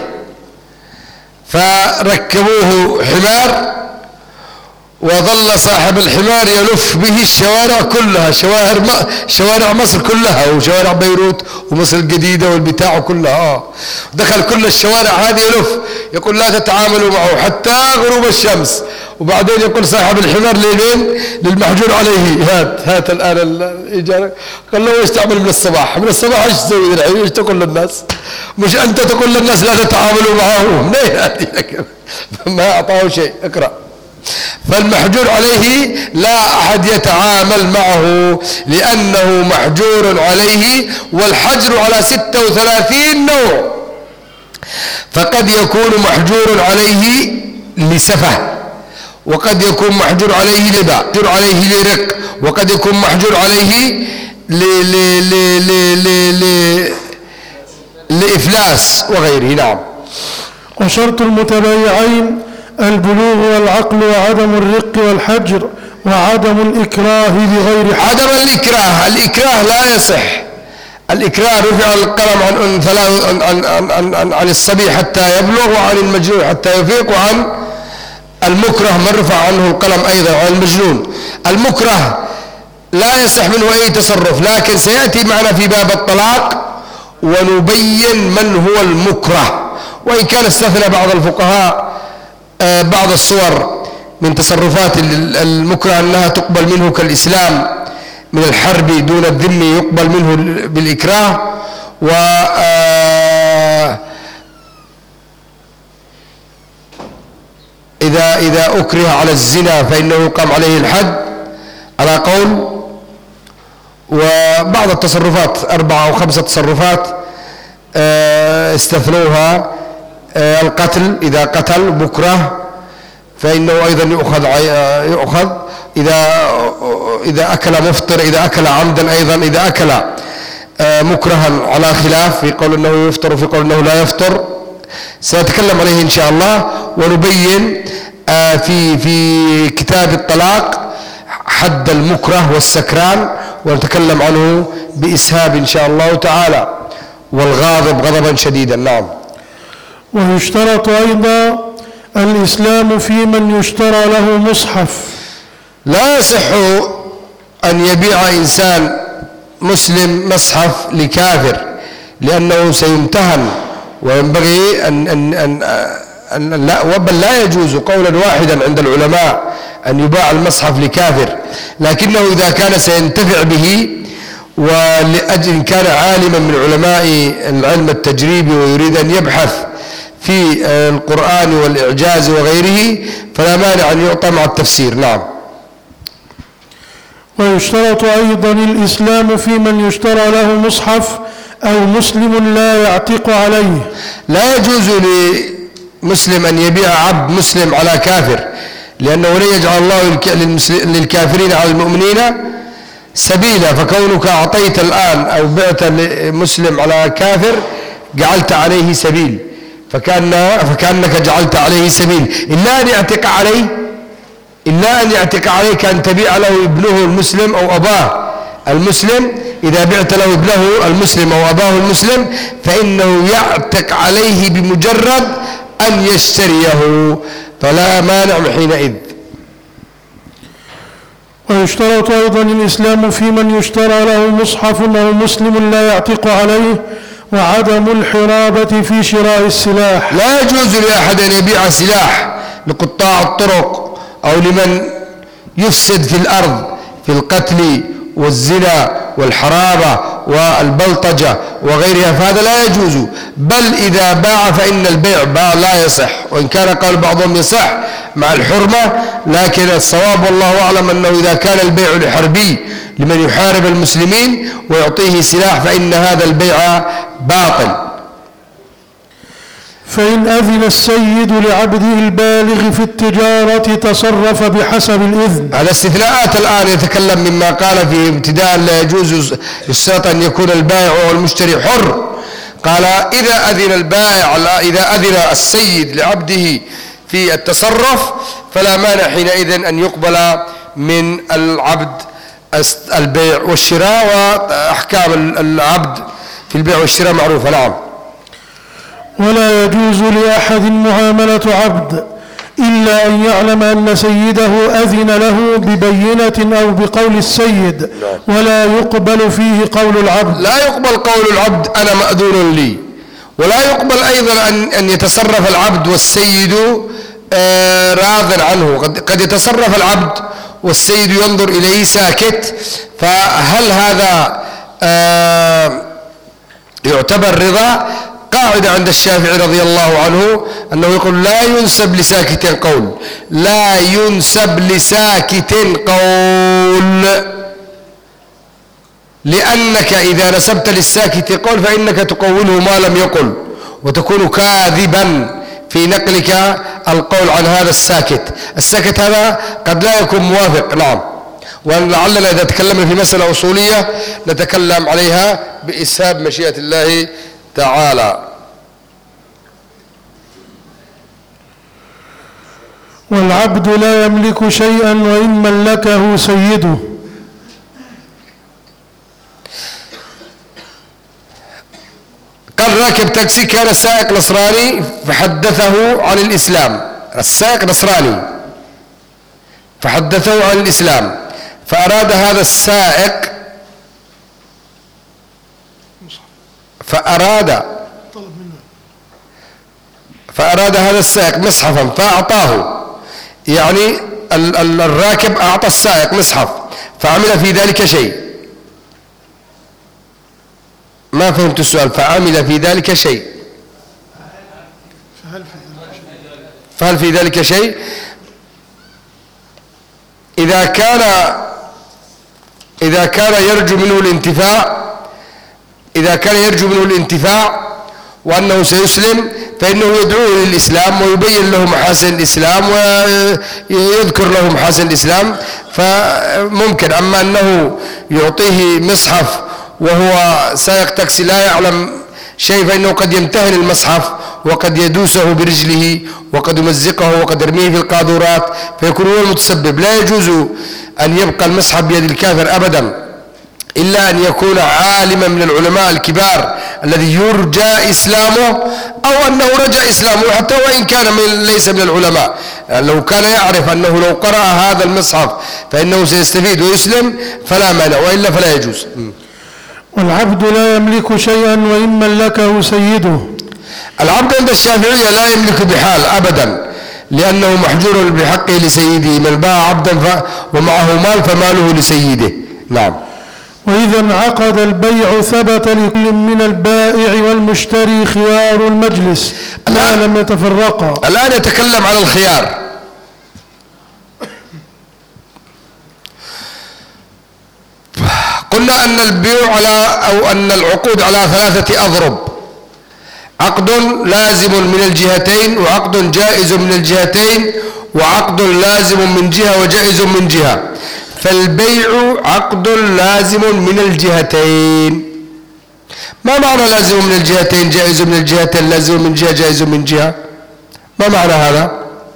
فركبوه حمار، وظل صاحب الحمار يلف به الشوارع كلها، شوارع مصر كلها وشوارع بيروت ومصر الجديدة والبتاع كلها. دخل كل الشوارع هذه يلف، يقول لا تتعاملوا معه حتى غروب الشمس. وبعدين يقول صاحب الحمار للمحجور عليه هات الآن الإجارة. قال له ايش تعمل من الصباح ايش تسوي الحين؟ ايش تقول للناس؟ مش أنت تقول للناس لا تتعاملوا معه؟ ما أعطاه شيء. اقرأ. فالمحجور عليه لا أحد يتعامل معه لأنه محجور عليه. والحجر على 36 نوع، فقد يكون محجور عليه لسفه، وقد يكون محجور عليه لباء، محجور عليه لرق، وقد يكون محجور عليه لإفلاس وغيره. نعم. وشرط المتبايعين البلوغ والعقل وعدم الرق والحجر وعدم الإكراه بغير حق. عدم الإكراه لا يصح. الإكراه رفع القلم عن الصبي حتى يبلغ، وعن المجنون حتى يفيق، وعن المكره من رفع عنه القلم أيضا، وعن المجنون. المكره لا يصح منه أي تصرف، لكن سيأتي معنا في باب الطلاق ونبين من هو المكره. وإن كان استثنى بعض الفقهاء بعض الصور من تصرفات المكره أنها تقبل منه كالإسلام من الحرب دون الذم يقبل منه بالإكراه. إذا أكره على الزنا فإنه يقام عليه الحد على قول. وبعض التصرفات 4 أو 5 تصرفات استثنوها. القتل، إذا قتل مكره فإنه أيضا يؤخذ. إذا أكل مفطر، إذا أكل عمدا أيضا، إذا أكل مكرها على خلاف، في قول أنه يفطر وفي قول أنه لا يفطر. سنتكلم عليه إن شاء الله ونبين في كتاب الطلاق حد المكره والسكران، ونتكلم عنه بإسهاب إن شاء الله تعالى. والغاضب غضبا شديدا. نعم. ويشترط أيضا الإسلام في من يشترى له مصحف. لا يصح أن يبيع إنسان مسلم مصحف لكافر، لأنه سيمتهن، وينبغي أن بل لا يجوز قولا واحدا عند العلماء أن يباع المصحف لكافر. لكنه إذا كان سينتفع به، ولأجل كان عالما من علماء العلم التجريبي ويريد أن يبحث في القرآن والإعجاز وغيره، فلا مانع أن يعطى مع التفسير. نعم. ويشترط أيضا الإسلام في من يشترى له مصحف أو مسلم لا يعتق عليه. لا يجوز مسلم أن يبيع عبد مسلم على كافر، لأنه لا يجعل الله للكافرين على المؤمنين سبيلا، فكونك أعطيت الآن أو بعت مسلم على كافر جعلت عليه سبيل، فكأنك جعلت عليه سبيل، إلا أن يعتق عليه كأن تبيع له ابنه المسلم أو أباه المسلم. إذا بعت له ابنه المسلم أو أباه المسلم فإنه يعتق عليه بمجرد أن يشتريه، فلا مانع حينئذ. ويشترط أيضا الإسلام في من يشترى له مصحف أو مسلم لا يعتق عليه، وعدم الحرابة في شراء السلاح. لا يجوز لأحد أن يبيع سلاح لقطاع الطرق أو لمن يفسد في الأرض في القتل والزنا والحرابة والبلطجة وغيرها، فهذا لا يجوز. بل إذا باع فإن البيع لا يصح، وإن كان قال بعضهم يصح مع الحرمة، لكن الصواب والله أعلم أنه إذا كان البيع لحربي لمن يحارب المسلمين ويعطيه سلاح فإن هذا البيع باطل. فإن أذن السيد لعبده البالغ في التجارة تصرف بحسب الإذن. على استثناءات الآن يتكلم مما قال في ابتداء لا يجوز يشترط أن يكون البائع والمشتري حر. قال إذا أذن البائع إذا أذن السيد لعبده في التصرف فلا مانع حينئذ أن يقبل من العبد البيع والشراء، وأحكام العبد في البيع والشراء معروفة. نعم. ولا يجوز لأحد معاملة عبد إلا أن يعلم أن سيده أذن له ببينة أو بقول السيد، ولا يقبل فيه قول العبد. لا يقبل قول العبد أنا مأذون لي، ولا يقبل أيضا أن يتصرف العبد والسيد راض عنه. قد يتصرف العبد والسيد ينظر إليه ساكت، فهل هذا يعتبر رضا؟ قاعدة عند الشافعي رضي الله عنه أنه يقول لا ينسب لساكت قول، لا ينسب لساكت قول، لأنك إذا نسبت للساكت قول فإنك تقوله ما لم يقل، وتكون كاذبا في نقلك القول عن هذا الساكت. الساكت هذا قد لا يكون موافق. نعم. ولعلنا إذا تكلمنا في مسألة أصولية نتكلم عليها بإسهاب مشيئة الله تعالى. والعبد لا يملك شيئا وإن ملكه سيده. قال راكب تاكسي كان سائق نصراني فحدثه عن الإسلام، السائق نصراني فحدثه عن الإسلام، فأراد هذا السائق فأراد هذا السائق مصحفا فأعطاه، يعني الراكب أعطى السائق مصحف فعمل في ذلك شيء. ما فهمت السؤال. فعمل في ذلك شيء، فهل في ذلك شيء؟ إذا كان يرجو منه الانتفاع وأنه سيسلم فإنه يدعوه للإسلام ويبين له محاسن الإسلام ويذكر له محاسن الإسلام، فممكن. أما أنه يعطيه مصحف وهو سائق تاكسي لا يعلم شيء فإنه قد يمتهن المصحف وقد يدوسه برجله وقد يمزقه وقد يرميه في القاذورات فيكون هو المتسبب. لا يجوز أن يبقى المصحف بيد الكافر أبدا إلا أن يكون عالما من العلماء الكبار الذي يرجى إسلامه، أو أنه رجى إسلامه حتى وإن كان ليس من العلماء. لو كان يعرف أنه لو قرأ هذا المصحف فإنه سيستفيد ويسلم فلا مانع، وإلا فلا يجوز. والعبد لا يملك شيئا وإن ملكه سيده. العبد عند الشافعية لا يملك بحال أبدا، لأنه محجور بحقه لسيده. من باع عبدا ومعه مال فماله لسيده. نعم. وإذا انعقد البيع ثبت لكل من البائع والمشتري خيار المجلس ما لم يتفرقا. الآن يتكلم عن الخيار. قلنا أن البيع أو أن العقود على 3 أضرب. عقد لازم من الجهتين وعقد جائز من الجهتين وعقد لازم من جهة وجائز من جهة. فالبيع عقد لازم من الجهتين. ما معنى لازم من الجهتين جائز من الجهتين لازم من جهة جائز من جهة؟ ما معنى هذا؟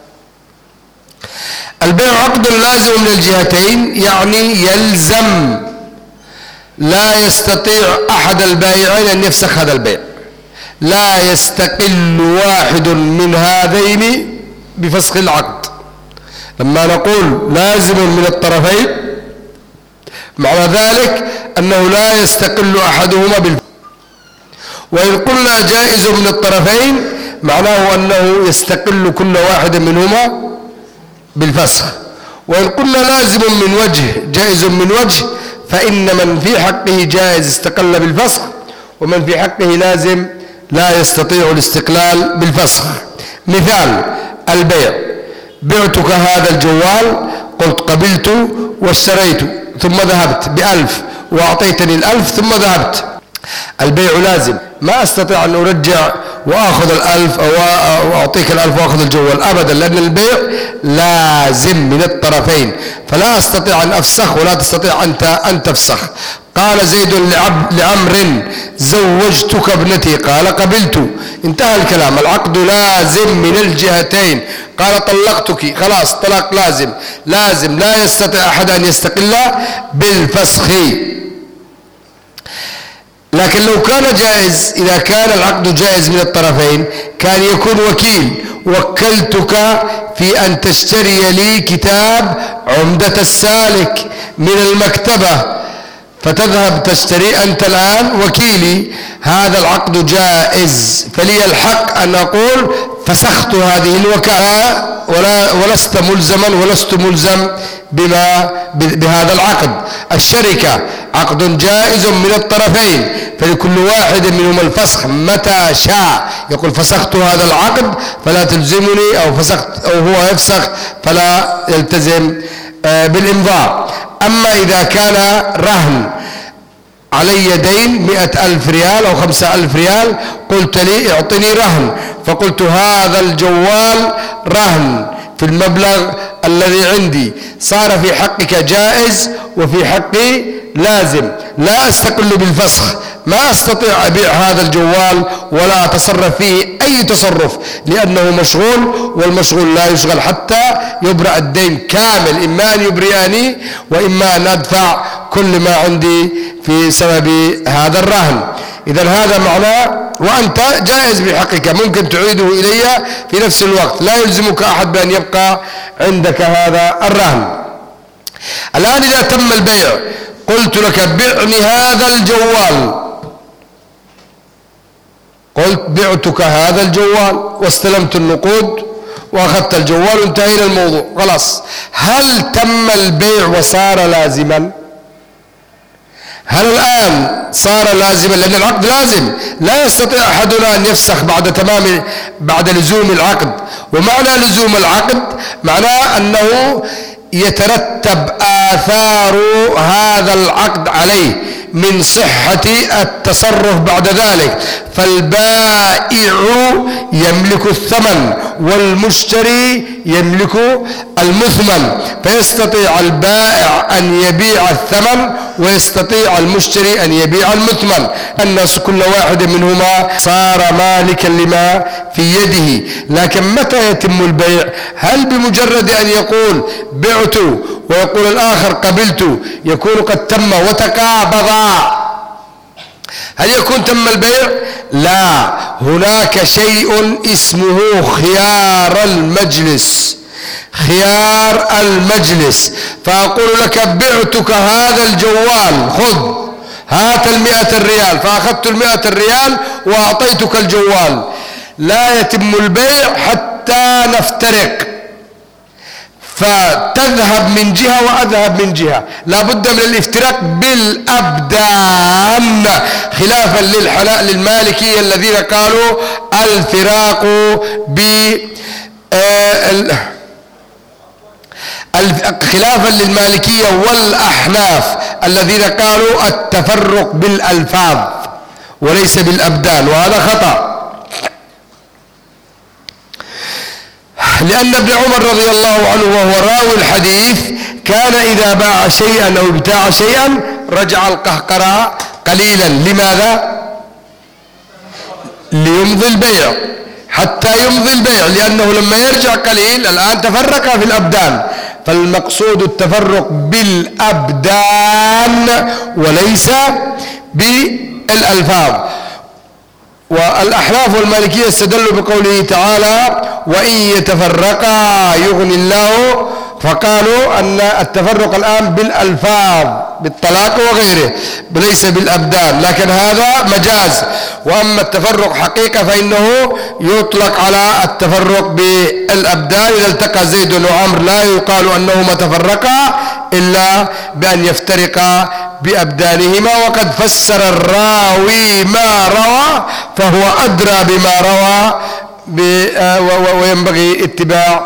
البيع عقد لازم من الجهتين يعني يلزم، لا يستطيع أحد البائعين أن يفسخ هذا البيع، لا يستقل واحد من هذين بفسخ العقد. لما نقول لازم من الطرفين معنى ذلك أنه لا يستقل أحدهما بالفسخ. وإن قلنا جائز من الطرفين معناه أنه يستقل كل واحد منهما بالفسخ. وإن قلنا لازم من وجه جائز من وجه فإن من في حقه جائز استقل بالفسخ، ومن في حقه لازم لا يستطيع الاستقلال بالفسخ. مثال البيع: بعتك هذا الجوال، قلت قبلت واشتريت ثم ذهبت ب1000 وأعطيتني 1000 ثم ذهبت. البيع لازم، ما أستطيع أن أرجع وأخذ 1000 أو أعطيك 1000 وأخذ الجوال أبدا، لأن البيع لازم من الطرفين، فلا أستطيع أن أفسخ ولا تستطيع أنت أن تفسخ. قال زيد لعمر: زوجتك ابنتي، قال قبلت، انتهى الكلام. العقد لازم من الجهتين. قال طلقتك، خلاص طلاق لازم، لازم لا يستطيع أحد أن يستقل بالفسخ. لكن لو كان جائز، إذا كان العقد جائز من الطرفين كان يكون وكيل: وكلتك في أن تشتري لي كتاب عمدة السالك من المكتبة، فتذهب تشتري أنت الآن وكيلي. هذا العقد جائز، فلي الحق أن أقول فسخت هذه الوكالة ولست ملزما ولست ملزم بهذا العقد. الشركة عقد جائز من الطرفين، فلكل واحد منهم الفسخ متى شاء. يقول فسخت هذا العقد فلا تلزمني، أو فسخت أو هو يفسخ فلا يلتزم بالإمضاء. أما إذا كان رهن علي دين 100,000 ريال أو 5,000 ريال، قلت لي اعطني رهن، فقلت هذا الجوال رهن في المبلغ الذي عندي، صار في حقك جائز وفي حقي لازم، لا أستقل بالفسخ، ما أستطيع أبيع هذا الجوال ولا أتصرف فيه أي تصرف لأنه مشغول، والمشغول لا يشغل حتى يبرأ الدين كامل، إما أن يبرئني وإما أن أدفع كل ما عندي في سبب هذا الرهن. إذن هذا معناه وأنت جائز بحقك، ممكن تعيده إلي في نفس الوقت، لا يلزمك أحد بأن يبقى عندك هذا الرهن. الآن إذا تم البيع، قلت لك بعني هذا الجوال، قلت بعتك هذا الجوال واستلمت النقود وأخذت الجوال وانتهينا الموضوع، خلاص. هل تم البيع وصار لازما؟ هل الآن صار لازما؟ لأن العقد لازم، لا يستطيع أحدنا أن يفسخ بعد لزوم العقد. ومعنى لزوم العقد معناه أنه يترتب آثار هذا العقد عليه من صحة التصرف بعد ذلك. فالبائع يملك الثمن والمشتري يملك المثمن، فيستطيع البائع أن يبيع الثمن ويستطيع المشتري أن يبيع المثمن. الناس كل واحد منهما صار مالكا لما في يده. لكن متى يتم البيع؟ هل بمجرد أن يقول بعت ويقول الآخر قبلت يكون قد تم وتقابضا؟ هل يكون تم البيع؟ لا، هناك شيء اسمه خيار المجلس. خيار المجلس، فأقول لك بعتك هذا الجوال، خذ هات 100 ريال، فأخذت 100 ريال وأعطيتك الجوال. لا يتم البيع حتى نفترق، فتذهب من جهة وأذهب من جهة، لا بد من الافتراق بالأبدان، خلافا للمالكية الذين قالوا الفراق خلافا للمالكية والأحناف الذين قالوا التفرق بالألفاظ وليس بالأبدان، وهذا خطأ. لأن ابن عمر رضي الله عنه وهو راوي الحديث كان إذا باع شيئا أو ابتاع شيئا رجع القهقراء قليلا. لماذا؟ ليمضي البيع، حتى يمضي البيع، لأنه لما يرجع قليل الآن تفرق في الأبدان، فالمقصود التفرق بالأبدان وليس بالألفاظ. والأحناف والمالكية استدلوا بقوله تعالى وإن يتفرقا يغني الله، فقالوا أن التفرق الآن بالألفاظ بالطلاق وغيره ليس بالأبدان، لكن هذا مجاز. وأما التفرق حقيقة فإنه يطلق على التفرق بالأبدان. إذا التقى زيد وعمر لا يقال أنهما تفرقا إلا بأن يفترقا بأبدانهما. وقد فسر الراوي ما روى فهو أدرى بما روى، وينبغي اتباع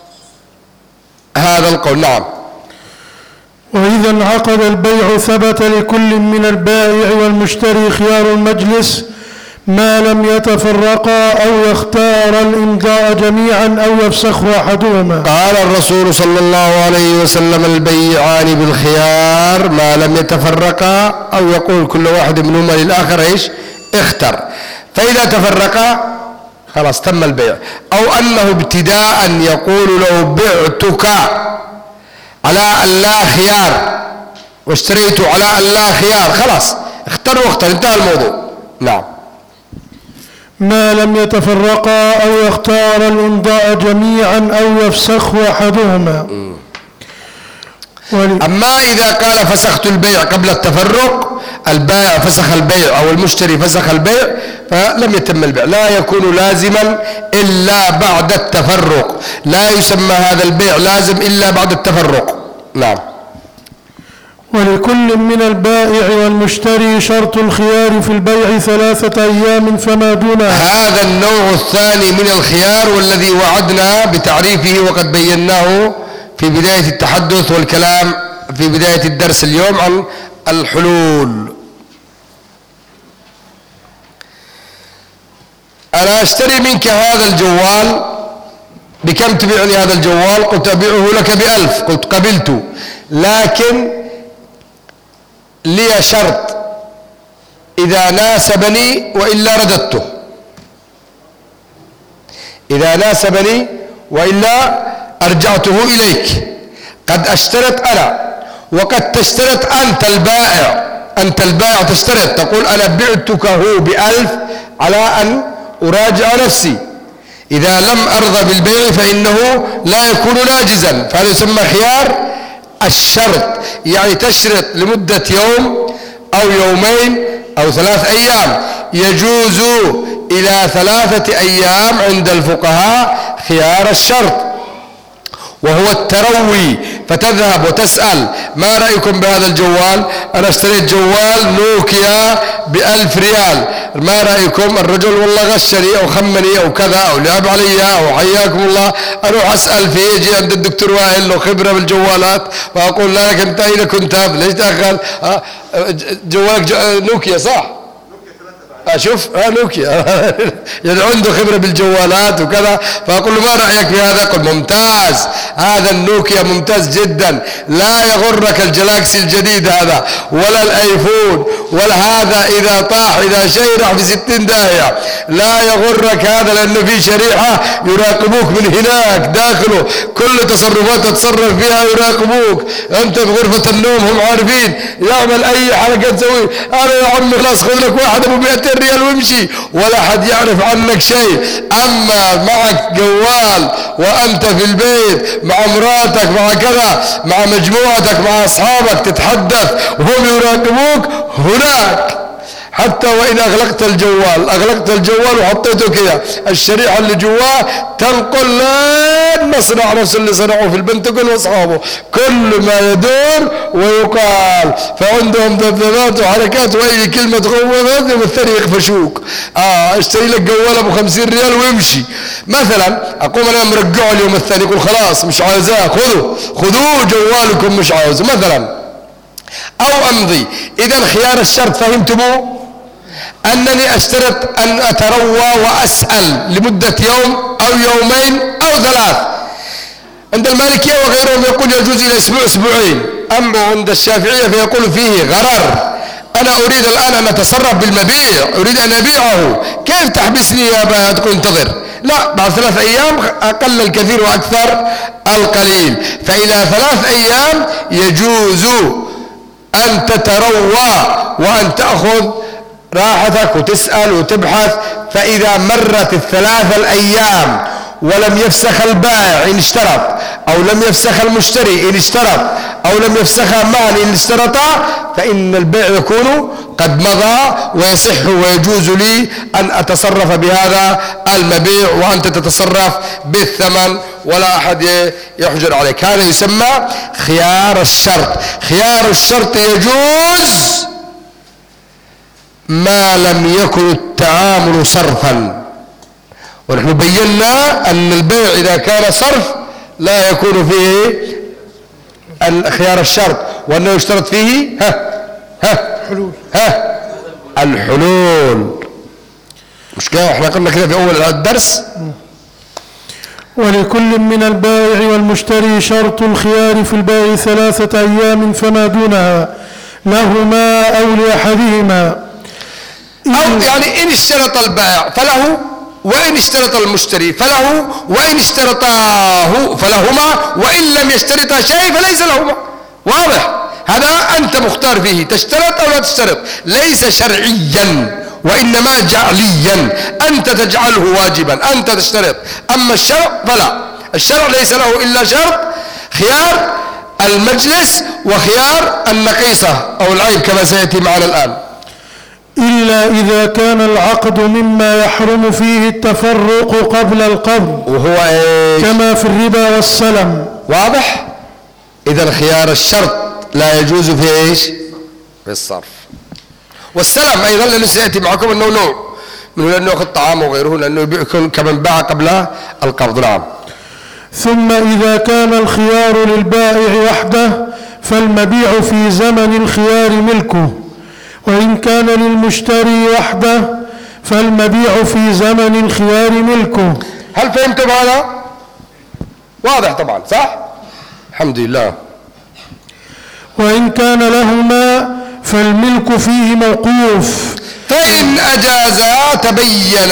هذا القول. نعم. وإذا انعقد البيع ثبت لكل من البائع والمشتري خيار المجلس ما لم يتفرقا أو يختار الإمضاء جميعا أو يفسخه أحدهما. قال الرسول صلى الله عليه وسلم البيعان بالخيار ما لم يتفرقا، أو يقول كل واحد منهما للآخر إيش؟ اختر. فإذا تفرقا خلاص تم البيع. أو أنه ابتداء يقول له بعتك على أن لا خيار واشتريت على أن لا خيار، خلاص اختر واختر، انتهى الموضوع. نعم. ما لم يتفرقا أو يختار الإمضاء جميعا أو يفسخه أحدهما. أما إذا قال فسخت البيع قبل التفرق، البائع فسخ البيع أو المشتري فسخ البيع، فلم يتم البيع، لا يكون لازما إلا بعد التفرق، لا يسمى هذا البيع لازم إلا بعد التفرق. نعم. ولكل من البائع والمشتري شرط الخيار في البيع 3 أيام فما دونها. هذا النوع الثاني من الخيار والذي وعدنا بتعريفه وقد بيناه في بداية التحدث والكلام في بداية الدرس اليوم عن الحلول. أنا أشتري منك هذا الجوال، بكم تبيعني هذا الجوال؟ قلت أبيعه لك ب1000، قلت قبلت، لكن لي شرط إذا ناسبني وإلا رددته، إذا ناسبني وإلا أرجعته إليك. قد أشترط أنا وقد تشترط أنت البائع، أنت البائع تشترط، تقول أنا بعتكه ب1000 على أن أراجع نفسي، إذا لم أرضى بالبيع فإنه لا يكون ناجزا، فهذا يسمى خيار الشرط. يعني تشرط لمدة يوم أو يومين أو 3 أيام، يجوز إلى 3 أيام عند الفقهاء خيار الشرط، وهو التروي. فتذهب وتسأل ما رأيكم بهذا الجوال؟ أنا اشتريت جوال نوكيا ب1000 ريال، ما رأيكم؟ الرجل والله غشني أو خمني أو كذا أو لعب علي أو حياكم الله، أروح أسأل فيه، يجي عند الدكتور وائل له خبرة بالجوالات، فأقول لك أنت أين كنت؟ ليش دخل جوالك نوكيا صح؟ أشوف نوكيا يعني عنده خبرة بالجوالات وكذا، فأقول له ما رأيك في هذا؟ يقول ممتاز، هذا النوكيا ممتاز جدا، لا يغرك الجلاكسي الجديد هذا ولا الآيفون ولا هذا، إذا طاح إذا شيء راح في 60 داهية، لا يغرك هذا، لأنه في شريحة يراقبوك من هناك داخله، كل تصرفات تتصرف فيها يراقبوك، أنت في غرفة النوم هم عارفين، يعمل أي حركة تسوي، أنا يا عمي خلاص خذ لك واحد أبو 200 ريال وامشي، ولا حد يعرف عنك شيء. أما معك جوال وأنت في البيت مع مراتك مع كذا مع مجموعتك مع أصحابك تتحدث وهم يراقبوك هناك، حتى وإن أغلقت الجوال وحطيته كذا، الشريحة اللي جواه تنقل للمصنع نفسه اللي صنعوه في البنتاغون وأصحابه، كل ما يدور ويقال، فعندهم ذبذبات وحركات، وأي كلمة تغوضت يوم الثاني يقفشوك. اشتري لك جوال أبو 50 ريال ويمشي مثلا، أقوم أنا مرجعه اليوم الثاني يقول خلاص مش عايزاه، خذوه جوالكم مش عاوزه مثلا، أو أمضي. إذا خيار الشرط فهمتموه؟ أنني أشترط أن أتروى وأسأل لمدة يوم أو يومين أو 3. عند المالكية وغيرهم يقول يجوز إلى أسبوع أسبوعين. أما عند الشافعية فيقول فيه غرر. أنا أريد الآن أن أتصرف بالمبيع، أريد أن أبيعه، كيف تحبسني يا أبا تقول انتظر؟ لا، بعد 3 أيام أقل الكثير وأكثر القليل. فإذا 3 أيام يجوز أن تتروى وأن تأخذ راحتك وتسأل وتبحث. فإذا مرت 3 الأيام ولم يفسخ البائع إن اشترط، أو لم يفسخ المشتري إن اشترط، أو لم يفسخها معا إن اشترطا، فإن البيع يكون قد مضى ويصح ويجوز لي أن أتصرف بهذا المبيع وأنت تتصرف بالثمن ولا أحد يحجر عليك. هذا يسمى خيار الشرط. خيار الشرط يجوز ما لم يكن التعامل صرفا، ونحن بينا أن البيع إذا كان صرف لا يكون فيه خيار الشرط، وأنه يشترط فيه الحلول. مش كده احنا قلنا كده في أول الدرس. ولكل من البائع والمشتري شرط الخيار في البيع 3 أيام فما دونها لهما أو لأحدهما، أو يعني إن اشترط البائع فله، وإن اشترط المشتري فله، وإن اشترطاه فلهما، وإن لم يشترطا شيء فليس لهما. واضح؟ هذا أنت مختار فيه، تشترط أو لا تشترط، ليس شرعيا وإنما جعليا. أنت تجعله واجبا، أنت تشترط. أما الشرع فلا، الشرع ليس له إلا شرط خيار المجلس وخيار النقيصة أو العيب كما سيأتي معنا الآن. إلا إذا كان العقد مما يحرم فيه التفرق قبل القبض، وهو إيش؟ كما في الربا والسلم. واضح؟ إذا خيار الشرط لا يجوز في إيش؟ في الصرف. والسلم أيضا لأنه سيأتي معكم أنه نوع من أنه يأخذ طعام وغيره، لأنه يكون كمن باع قبل القبض. نعم. ثم إذا كان الخيار للبائع وحده فالمبيع في زمن الخيار ملكه، وإن كان للمشتري وحده فالمبيع في زمن الخيار ملكه. هل فهمتم هذا؟ واضح طبعا، صح؟ الحمد لله. وإن كان لهما فالملك فيه موقوف، فإن أجازا تبين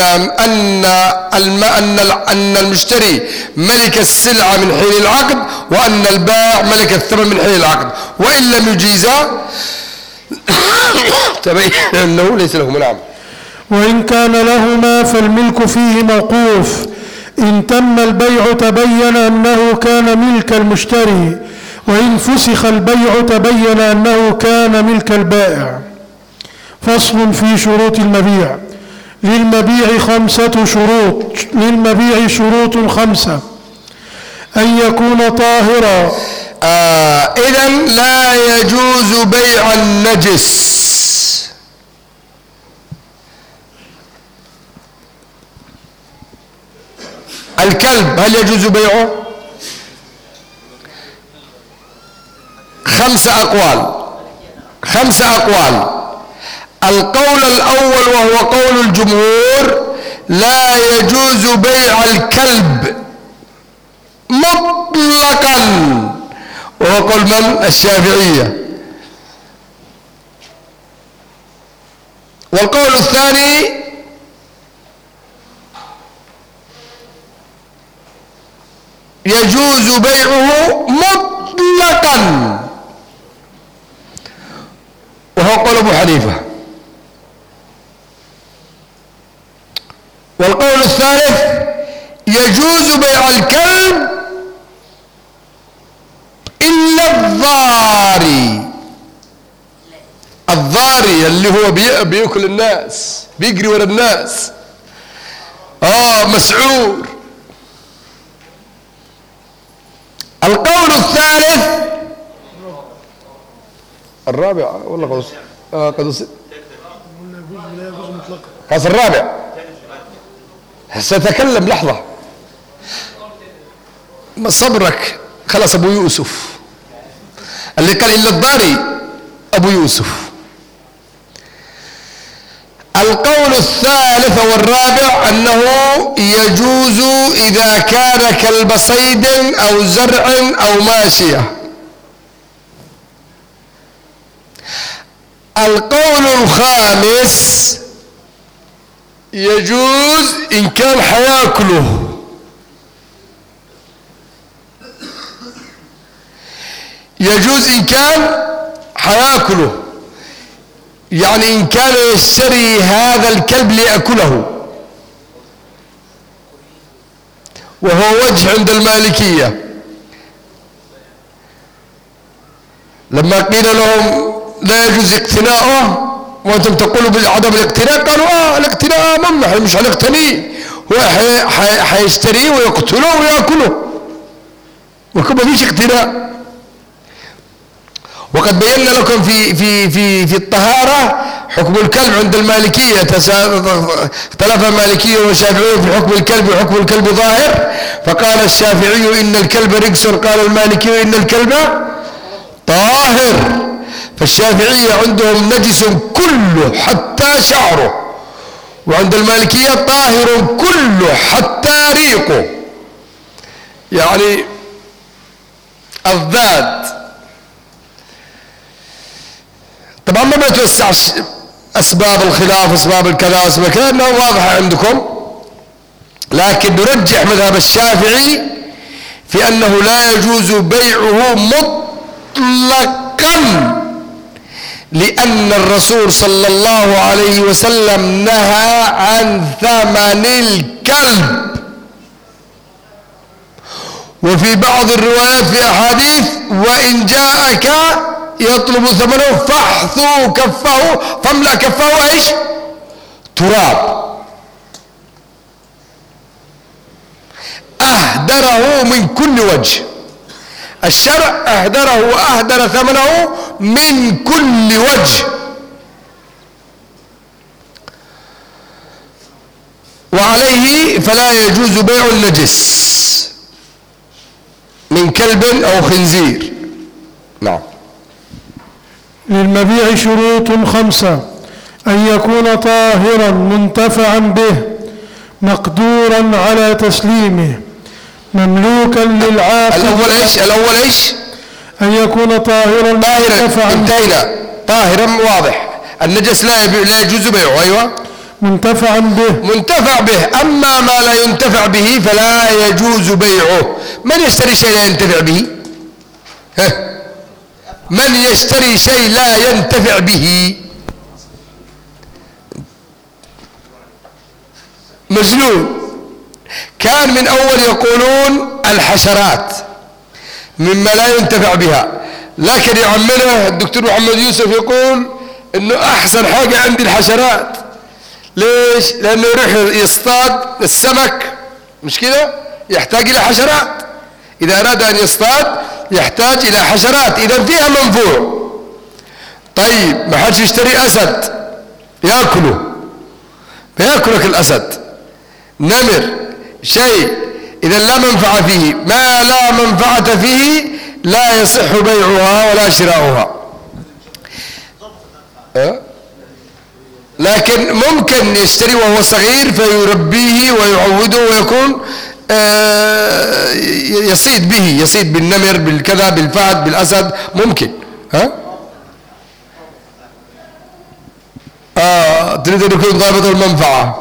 أن المشتري ملك السلعة من حين العقد، وأن البائع ملك الثمن من حين العقد. وإن لم يجيزا تبين أنه ليس لهما. نعم. وإن كان لهما فالملك فيه موقوف. إن تم البيع تبين أنه كان ملك المشتري، وإن فسخ البيع تبين أنه كان ملك البائع. فصل في شروط المبيع. للمبيع 5 شروط. للمبيع شروط 5: أن يكون طاهرا. إذن لا يجوز بيع النجس. الكلب هل يجوز بيعه؟ 5 أقوال. 5 أقوال. القول الأول وهو قول الجمهور: لا يجوز بيع الكلب مطلقا، وهو قول من؟ الشافعية. والقول الثاني: يجوز بيعه مطلقا، وهو قول أبو حنيفة. والقول الثالث: يجوز بيع الكلب إلا الضاري. الضاري اللي هو بيأكل الناس، بيجري ورا الناس، مسعور. القول الثالث الرابع والله قص الرابع. سأتكلم لحظة، صبرك. خلاص أبو يوسف اللي قال إلا الضاري أبو يوسف. القول الثالث والرابع أنه يجوز إذا كان كلب صيد أو زرع أو ماشية. القول الخامس يجوز إن كان حياكله، يجوز إن كان حياكله، يعني إن كان يشتري هذا الكلب ليأكله، وهو وجه عند المالكية. لما قيل لهم لا يجوز اقتناؤه وأنتم تقولوا بعدم الاقتناء، قالوا الاقتناء ممنوع، مش هنقتنيه، هو حيشتريه ويقتله ويأكله، وكما فيش اقتناء. وقد بينا لكم في الطهارة حكم الكلب عند المالكية، اختلف المالكية والشافعية في حكم الكلب، وحكم الكلب ظاهر، فقال الشافعي إن الكلب رجس، قال المالكي إن الكلب طاهر. فالشافعية عندهم نجس كله حتى شعره، وعند المالكية طاهر كله حتى ريقه، يعني الذات. طبعا ما بتوسع أسباب الخلاف، أسباب الكذا، أسباب كذا، أنها واضحة عندكم، لكن نرجح مذهب الشافعي في أنه لا يجوز بيعه مطلقا، لأن الرسول صلى الله عليه وسلم نهى عن ثمن الكلب، وفي بعض الروايات في أحاديث وإن جاءك يطلب ثمنه فاحثوا كفه، فاملأ كفه ايش؟ تراب. أهدره من كل وجه، الشرع أهدره وأهدر ثمنه من كل وجه. وعليه فلا يجوز بيع النجس من كلب أو خنزير. نعم. للمبيع شروط 5: أن يكون طاهرا منتفعا به، مقدورا على تسليمه، مملوكا للعاقل. الأول إيش؟ أن يكون طاهرا منتفعا. انتهينا. طاهرا واضح، النجس لا يجوز بيعه. أيوة. منتفعا به. منتفع به. أما ما لا ينتفع به فلا يجوز بيعه. من يشتري شيء لا ينتفع به؟ من يشتري شيء لا ينتفع به؟ مجنون. كان من أول يقولون الحشرات مما لا ينتفع بها، لكن يعمله الدكتور محمد يوسف يقول إنه أحسن حاجة عندي الحشرات. ليش؟ لأنه يروح يصطاد السمك، مش كده؟ يحتاج إلى حشرات. إذا أراد أن يصطاد يحتاج إلى حشرات، إذا فيها منفوع. طيب ما حدش يشتري أسد يأكله، فيأكلك الأسد. نمر شيء إذا لا منفعة فيه، ما لا منفعة فيه لا يصح بيعها ولا شراؤها. لكن ممكن يشتري وهو صغير فيربيه ويعوده ويكون يصيد به، يصيد بالنمر بالكذا بالفهد بالأسد ممكن. تريد أن يكون ضابط المنفعة،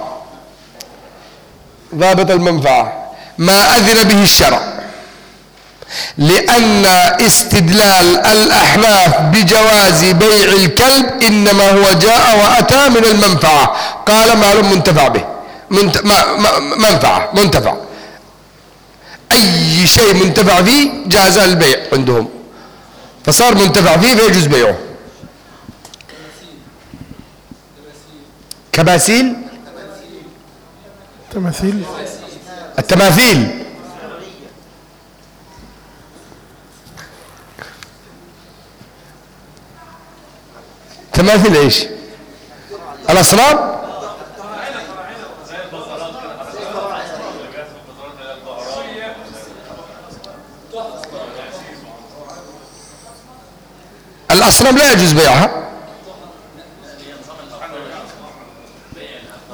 ضابط المنفعة ما أذن به الشرع، لأن استدلال الأحناف بجواز بيع الكلب إنما هو جاء وأتى من المنفعة، قال معلوم منتفع به، منفعة منتفع، أي شيء منتفع فيه جاز البيع عندهم، فصار منتفع فيه فيجوز بيعه. كباسيل، تماثيل، التماثيل، تماثيل ايش؟ الأصنام. الأصنام لا يجوز بيعها.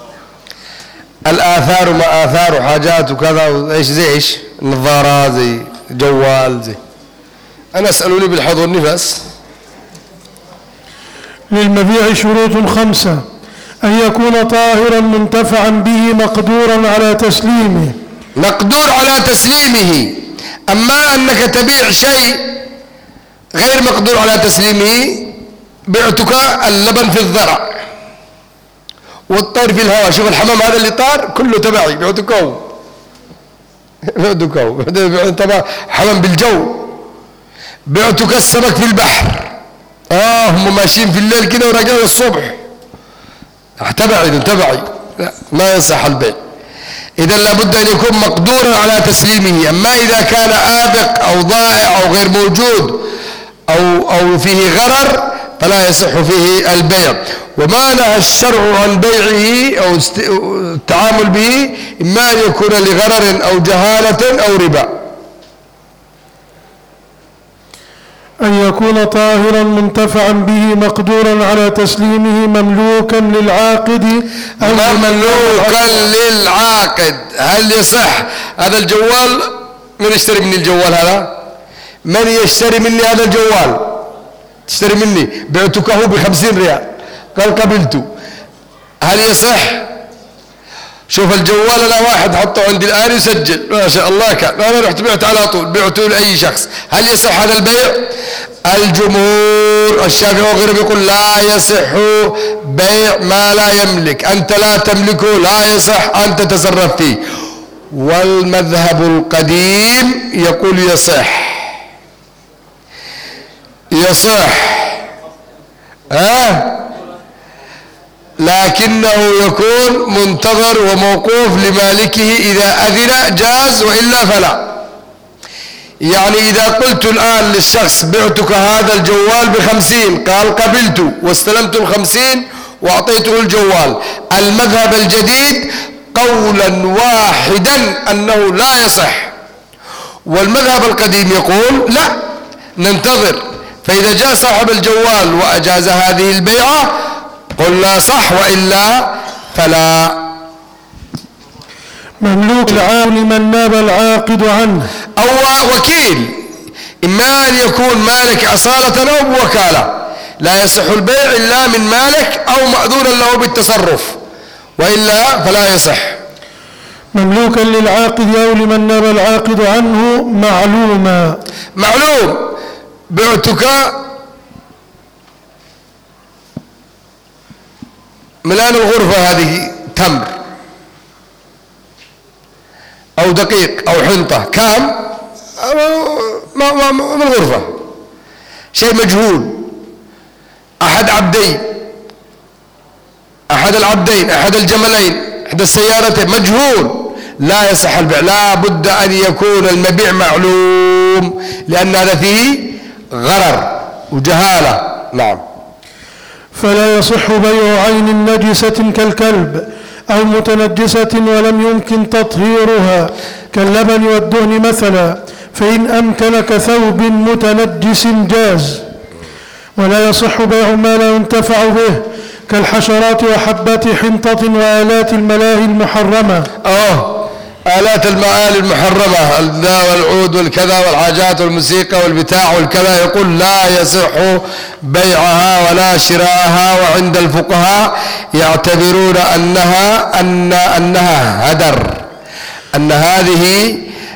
الآثار ما آثار وحاجات وكذا وإيش زي إيش نظارات زي جوال زي. أنا أسألوني بالحضور نفس. للمبيع شروط 5: أن يكون طاهرا منتفعا به مقدورا على تسليمه. مقدور على تسليمه. أما أنك تبيع شيء غير مقدور على تسليمه، بعتك اللبن في الذرع والطير في الهواء. شوف الحمام هذا اللي طار كله تبعي، بعتكه طبعا حمام بالجو. بعتك السمك في البحر، هم ماشيين في الليل كده ورجعوا الصبح، تبعي لا، ما يصح البيع. إذا لابد أن يكون مقدورا على تسليمه. أما إذا كان آبق أو ضائع أو غير موجود أو فيه غرر فلا يصح فيه البيع. وما نهى الشرع عن بيعه أو التعامل به إما أن يكون لغرر أو جهالة أو ربا. أن يكون طاهرا منتفعا به مقدورا على تسليمه مملوكا للعاقد أو مملوكا للعاقد. هل يصح هذا الجوال؟ من يشتري مني الجوال هذا؟ من يشتري مني هذا الجوال؟ تشتري مني، بعتكه ب50 ريال، قال قبلته، هل يصح؟ شوف الجوال أنا واحد حطه عندي الآن يسجل ما شاء الله كان، أنا رحت بعت على طول، بعته لأي شخص. هل يصح هذا البيع؟ الجمهور الشافعي وغيره يقول لا يصح بيع ما لا يملك، أنت لا تملكه لا يصح أن تتصرف فيه. والمذهب القديم يقول يصح لكنه يكون منتظر وموقوف لمالكه، إذا أذن جاز وإلا فلا. يعني إذا قلت الآن للشخص بعتك هذا الجوال ب50، قال قبلته واستلمت ال50 وأعطيته الجوال، المذهب الجديد قولا واحدا أنه لا يصح، والمذهب القديم يقول لا ننتظر. فإذا جاء صاحب الجوال وأجاز هذه البيعة قلنا صح وإلا فلا. مملوك لمن ناب العاقد عنه أو وكيل، إما أن يكون مالك أصالة أو بوكالة، لا يصح البيع إلا من مالك أو مأذون له بالتصرف، وإلا فلا يصح. مملوكا للعاقد أو لمن ناب العاقد عنه معلوم. بعتك ملان الغرفة هذه تمر أو دقيق أو حنطة، كام؟ من الغرفة شيء مجهول، أحد العبدين أحد الجملين أحد السيارتين مجهول، لا يصح البيع. لا بد أن يكون المبيع معلوم، لأن هذا فيه غرر وجهالة. نعم. فلا يصح بيع عين نجسة كالكلب أو متنجسة ولم يمكن تطهيرها كاللبن والدهن مثلا، فإن أمكن كثوب متنجس جاز. ولا يصح بيع ما لا ينتفع به كالحشرات وحبات حنطة وآلات الملاهي المحرمة. آلات المآل المحرمة، الذا والعود والكذا والحاجات والموسيقى والبتاع والكذا، يقول لا يصح بيعها ولا شراءها. وعند الفقهاء يعتبرون أنها هدر، أن هذه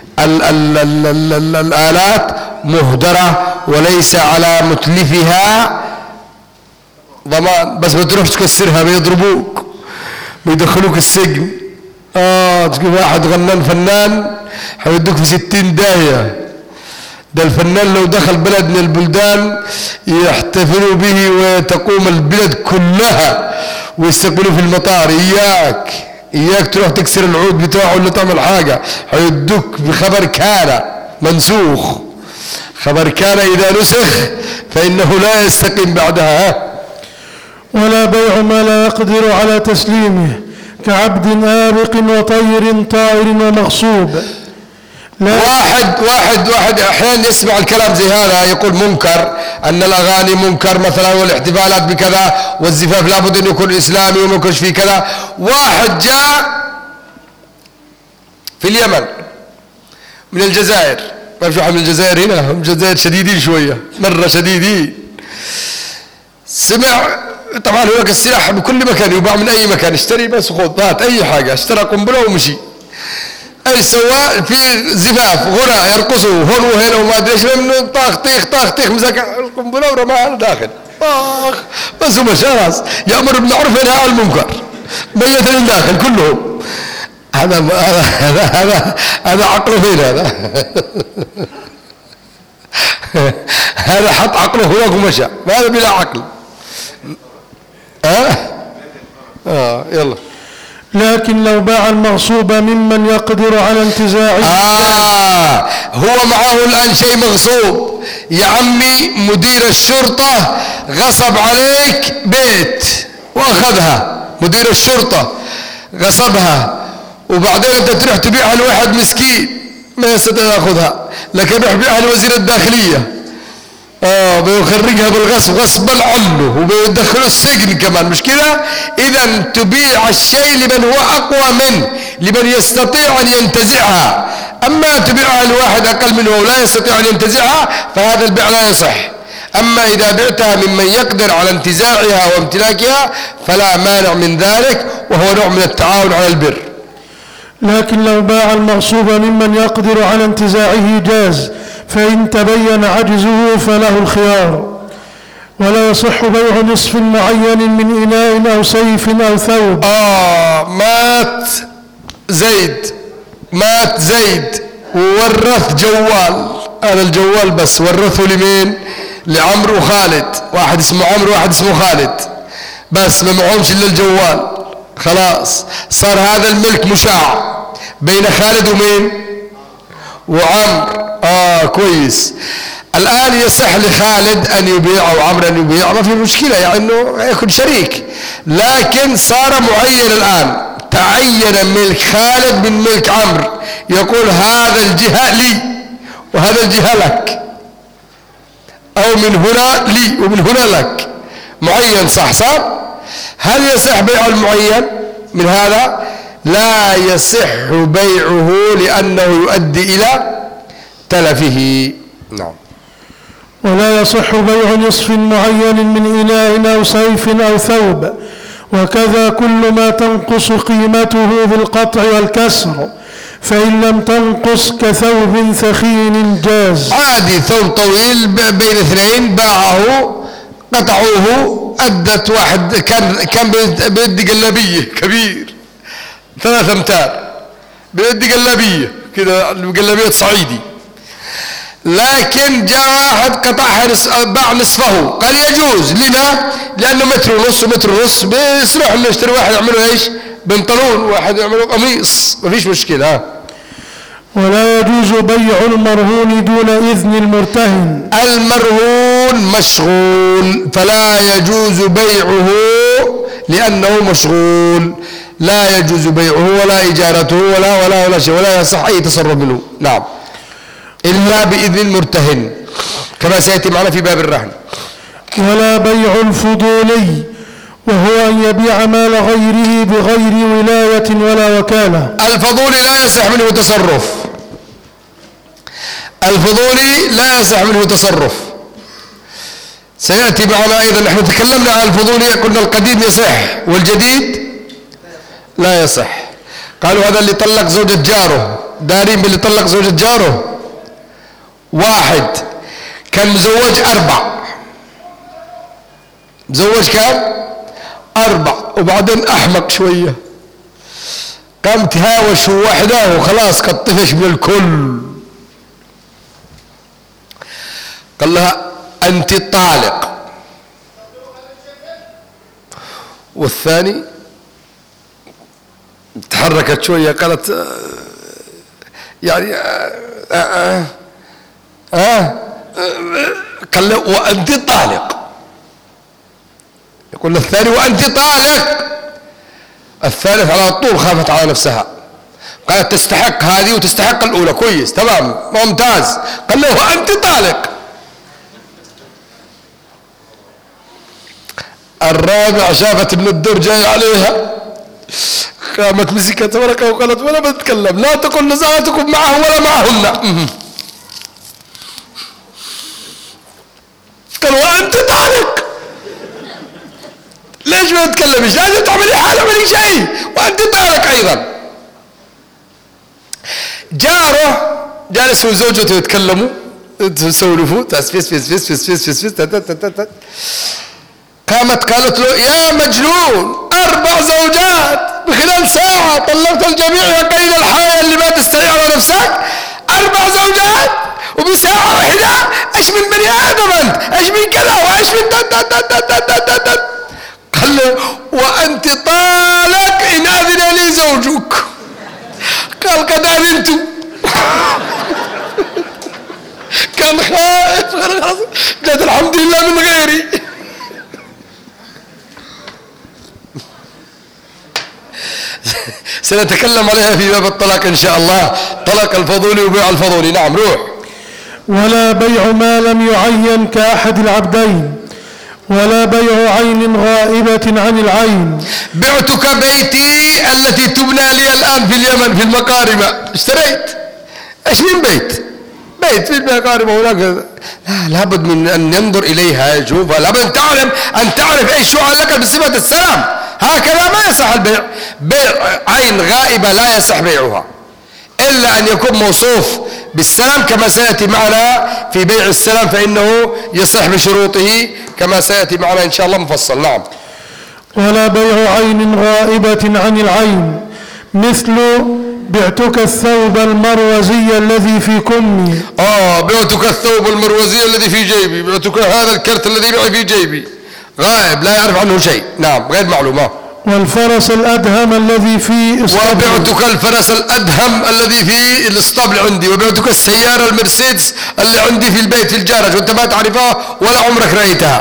الآلات مهدرة وليس على متلفها ضمان. بس ما تروح تكسرها بيضربوك بيدخلوك السجن. تقول واحد غنان فنان حيودوك في 60 داهية. ده الفنان لو دخل بلد من البلدان يحتفلوا به وتقوم البلد كلها ويستقبلوا في المطار. إياك تروح تكسر العود بتاعه ولا تعمل حاجة، حيودوك بخبر كان منسوخ. خبر كان إذا نسخ فإنه لا يستقيم بعدها. ولا بيع ما لا يقدر على تسليمه كعبد آبق وطير طائر ومغصوب، واحد احيانا يسمع الكلام زي هذا يقول منكر، ان الاغاني منكر مثلا، والاحتفالات بكذا، والزفاف لابد ان يكون اسلامي وما يكونش فيه كذا. واحد جاء في اليمن من الجزائر، ما في واحد من الجزائر هنا، هم الجزائر شديدين شويه، مره شديدين. سمع طبعا هناك السلاح بكل مكان يباع من اي مكان، اشتري بس خذ هات اي حاجه، اشترى قنبله ومشي. ايش سوى؟ في زفاف غنى يرقصوا هون وهنا وما ادري ايش، منه طاخ طيخ طاخ طيخ، مسك القنبله ورماها داخل طاخ بس ومشى. خلاص يامر بالمعروف وينهى عن المنكر، ميت الداخل كلهم. هذا عقله فين هذا؟ هذا حط عقله هناك ومشى، هذا بلا عقل. يلا. لكن لو باع المغصوب ممن يقدر على انتزاعه. هو معه الآن شيء مغصوب، يا عمي مدير الشرطة غصب عليك بيت وأخذها، مدير الشرطة غصبها، وبعدين أنت تروح تبيعها لواحد مسكين ما يستطيع يأخذها، لكن روح بيعها لوزير الداخلية، بيخرجها بالغصب غصبا عنه، وبيدخله السجن كمان، مش كده؟ اذا تبيع الشيء لمن هو اقوى منه، لمن يستطيع ان ينتزعها. اما تبيعها لواحد اقل منه ولا يستطيع ان ينتزعها فهذا البيع لا يصح. اما اذا بعتها ممن يقدر على انتزاعها وامتلاكها فلا مانع من ذلك، وهو نوع من التعاون على البر. لكن لو باع المغصوب ممن يقدر على انتزاعه جاز، فإن تبين عجزه فله الخيار. ولا يصح بيع نصف معين من إناء أو سيف أو ثوب. مات زيد وورث جوال، هذا الجوال بس ورثه لمين؟ لعمرو وخالد، واحد اسمه عمرو واحد اسمه خالد، بس ما معهمش إلا الجوال. خلاص صار هذا الملك مشاع بين خالد ومين؟ وعمر. كويس. الآن يصح لخالد أن يبيع أو عمرو أن يبيع، ما في مشكلة، يعني أنه يكون شريك، لكن صار معين الآن، تعين ملك خالد من ملك عمرو، يقول هذا الجهة لي وهذا الجهة لك، أو من هنا لي ومن هنا لك، معين صار. هل يصح بيع المعين من هذا؟ لا يصح بيعه لأنه يؤدي إلى تلفه. نعم. ولا يصح بيع نصف معين من إناء أو سيف أو ثوب، وكذا كل ما تنقص قيمته بالقطع والكسر، فإن لم تنقص كثوب ثخين جاز. عادي ثوب طويل بين اثنين باعه قطعوه، أدت واحد كان بيدي قلابية كبير 3 أمتار، بيدي قلابية كده، قلابية صعيدي، لكن جاء واحد قطعها باع نصفه، قال يجوز. لما؟ لأنه متر ونص ومتر ونص، بيسمح انه يشتري واحد يعمله ايش؟ بنطلون، واحد يعمله قميص، ما فيش مشكلة. ولا يجوز بيع المرهون دون إذن المرتهن. المرهون مشغول فلا يجوز بيعه لأنه مشغول، لا يجوز بيعه ولا إجارته ولا شيء، ولا يصح أي تصرف منه. نعم، إلا بإذن المرتهن كما سيأتي معنا في باب الرهن. ولا بيع الفضولي، وهو أن يبيع مال غيره بغير ولاية ولا وكالة. الفضولي لا يصح منه تصرف، الفضولي لا يصح منه تصرف. سيأتي معنا أيضا، نحن تكلمنا عن الفضولي، قلنا القديم يصح والجديد لا يصح. قالوا هذا اللي طلق زوجة جاره، دارين باللي طلق زوجة جاره. واحد كان مزوج 4، مزوج كان 4، وبعدين أحمق شوية، قام تهاوش وحده وخلاص قد طفش من الكل. قال لها أنت طالق، والثاني تحركت شوية قالت يعني قال له وأنت طالق، يقول الثاني وأنت طالق. الثالث على طول خافت على نفسها، قالت تستحق هذه وتستحق الأولى، كويس تمام ممتاز. قال له وأنت طالق. الرابع شافت ابن الدر جاي عليها، قامت مسكت ورقة وقالت ولا بتكلم، لا تقل نزاعتكم معه ولا معهن. قال وأنت طالق، ليش ما تتكلمش؟ لازم تعملي حالة مالك شيء وأنت طالق أيضا. جاره جالس وزوجته يتكلموا يسولفوا تسفيس فيس فيس فيس فيس فيس فيس. قامت قالت له يا مجنون 4 زوجات بخلال ساعة طلقت الجميع يا قيد الحياة اللي ما تستطيع على نفسك، 4 زوجات وبساعة واحدة، ايش من بني آدم انت؟ ايش من كذا وايش من قال له وأنت طالق إن أذن لي زوجك. قال قد أذنت. كان خائف، قال الحمد لله من غيري. سنتكلم عليها في باب الطلاق إن شاء الله، طلاق الفضولي وبيع الفضولي. نعم روح. ولا بيع ما لم يعين كأحد العبدين، ولا بيع عين غائبة عن العين. بعتك بيتي التي تبنى لي الآن في اليمن في المقاربة، اشتريت 20 بيت في المقاربة هناك. لا لابد من أن ننظر إليها نشوفها، لابد أن تعرف إيش شو لك بصفة السلام. هكذا ما يصح البيع. بيع عين غائبة لا يصح بيعها إلا أن يكون موصوف بالسلام كما سيأتي معنا في بيع السلام، فإنه يصح بشروطه كما سيأتي معنا إن شاء الله مفصل. نعم. ولا بيع عين غائبة عن العين، مثل بعتك الثوب المروزي الذي في كمي. بعتك الثوب المروزي الذي في جيبي، بعتك هذا الكرت الذي معي في جيبي، غائب لا يعرف عنه شيء. نعم غير معلومة. والفرس الأدهم الذي في اسطبل. وبعتك الفرس الأدهم الذي في الاسطبل عندي، وبعتك السيارة المرسيدس اللي عندي في البيت في الجارج وانت ما تعرفها ولا عمرك رأيتها.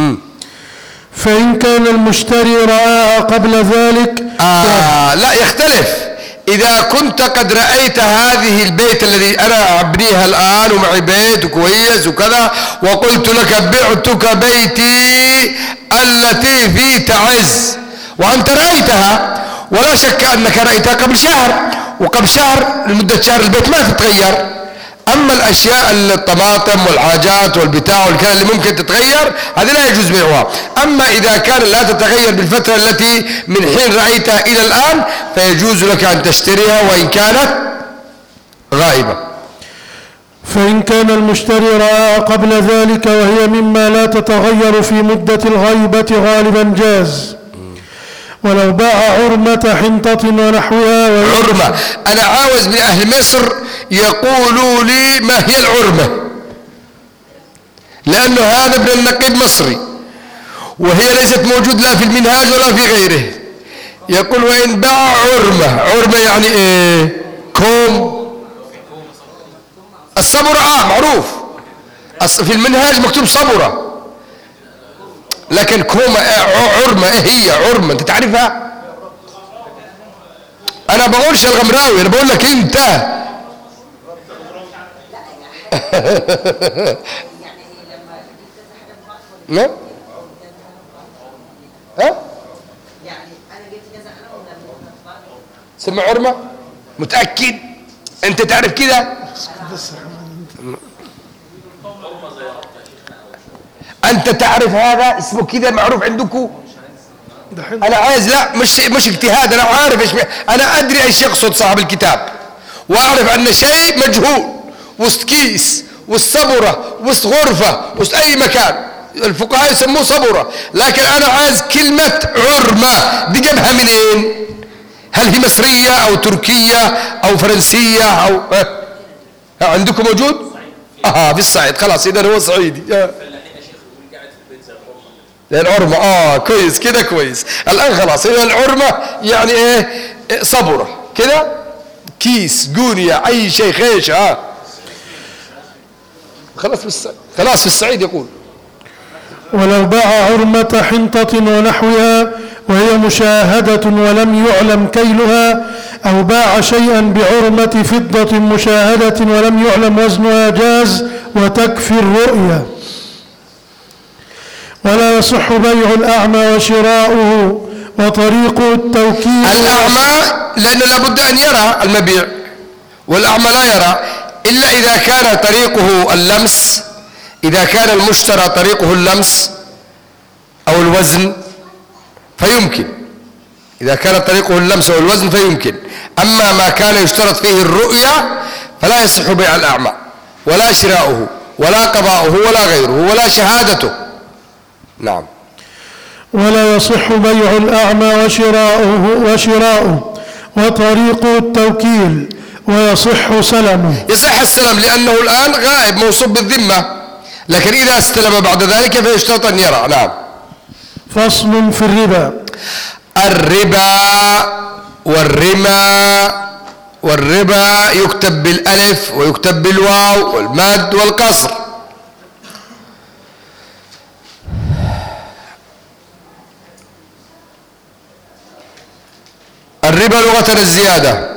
فإن كان المشتري رآها قبل ذلك لا يختلف. إذا كنت قد رأيت هذه البيت الذي أنا أبنيها الآن ومعي بيت وكويس وكذا، وقلت لك بعتك بيتي التي في تعز، وأنت رأيتها ولا شك أنك رأيتها قبل شهر، وقبل شهر لمدة شهر البيت ما تتغير. أما الأشياء الطماطم والحاجات والبتاع والكلام اللي ممكن تتغير هذه لا يجوز بيعها. أما إذا كان لا تتغير بالفترة التي من حين رأيتها إلى الآن فيجوز لك أن تشتريها وإن كانت غائبة. فإن كان المشتري رآها قبل ذلك وهي مما لا تتغير في مدة الغيبة غالبا جاز. ولو باع عرمة حنطة ونحوها. عرمة، أنا عاوز من أهل مصر يقولوا لي ما هي العرمة، لأنه هذا ابن النقيب مصري وهي ليست موجود لا في المنهاج ولا في غيره. يقول وإن باع عرمة يعني إيه؟ كوم الصبرة معروف، في المنهاج مكتوب صبرة، لكن كومة عرمة ايه هي عرمة انت تعرفها؟ انا بقولش الغمراوي، انا بقول لك انت. نعم يعني انا جبت كذا انا سمع عرمة متأكد انت تعرف كده؟ أنت تعرف هذا اسمه كده معروف عندكم؟ أنا عايز لا مش اجتهاد، أنا عارف إيش، أنا أدري إيش يقصد صاحب الكتاب، وأعرف أن شيء مجهول وسط كيس وسط صبرة وسط غرفة وسط أي مكان الفقهاء يسموه صبرة، لكن أنا عايز كلمة عرمة دي جابها منين؟ هل هي مصرية أو تركية أو فرنسية أو عندكم موجود؟ في الصعيد، خلاص إذا هو صعيدي. العرمة كويس كده كويس. الآن خلاص إذا العرمة يعني إيه؟ صبرة كده، كيس جونية أي شيء خيش خلاص في الصعيد يقول. ولو باع عرمة حنطة ونحوها وهي مشاهدة ولم يعلم كيلها، أو باع شيئا بعرمة فضة مشاهدة ولم يعلم وزنها جاز وتكفي الرؤية. ولا يصح بيع الأعمى وشراؤه وطريق التوكيل. الأعمى لأنه لابد أن يرى المبيع، والأعمى لا يرى إلا إذا كان طريقه اللمس، إذا كان المشترى طريقه اللمس أو الوزن فيمكن، إذا كان طريقه اللمس أو الوزن فيمكن. أما ما كان يشترط فيه الرؤية فلا يصح بيع الأعمى ولا شراؤه ولا قضاؤه ولا غيره ولا شهادته. نعم. ولا يصح بيع الأعمى وشراؤه وطريق التوكيل، ويصح سلمه. يصح السلم لأنه الآن غائب موصوب بالذمة، لكن إذا استلم بعد ذلك فيشترط أن يرى. نعم. فصل في الربا. الربا والربا يكتب بالألف ويكتب بالواو والمد والقصر. الربا لغة الزيادة،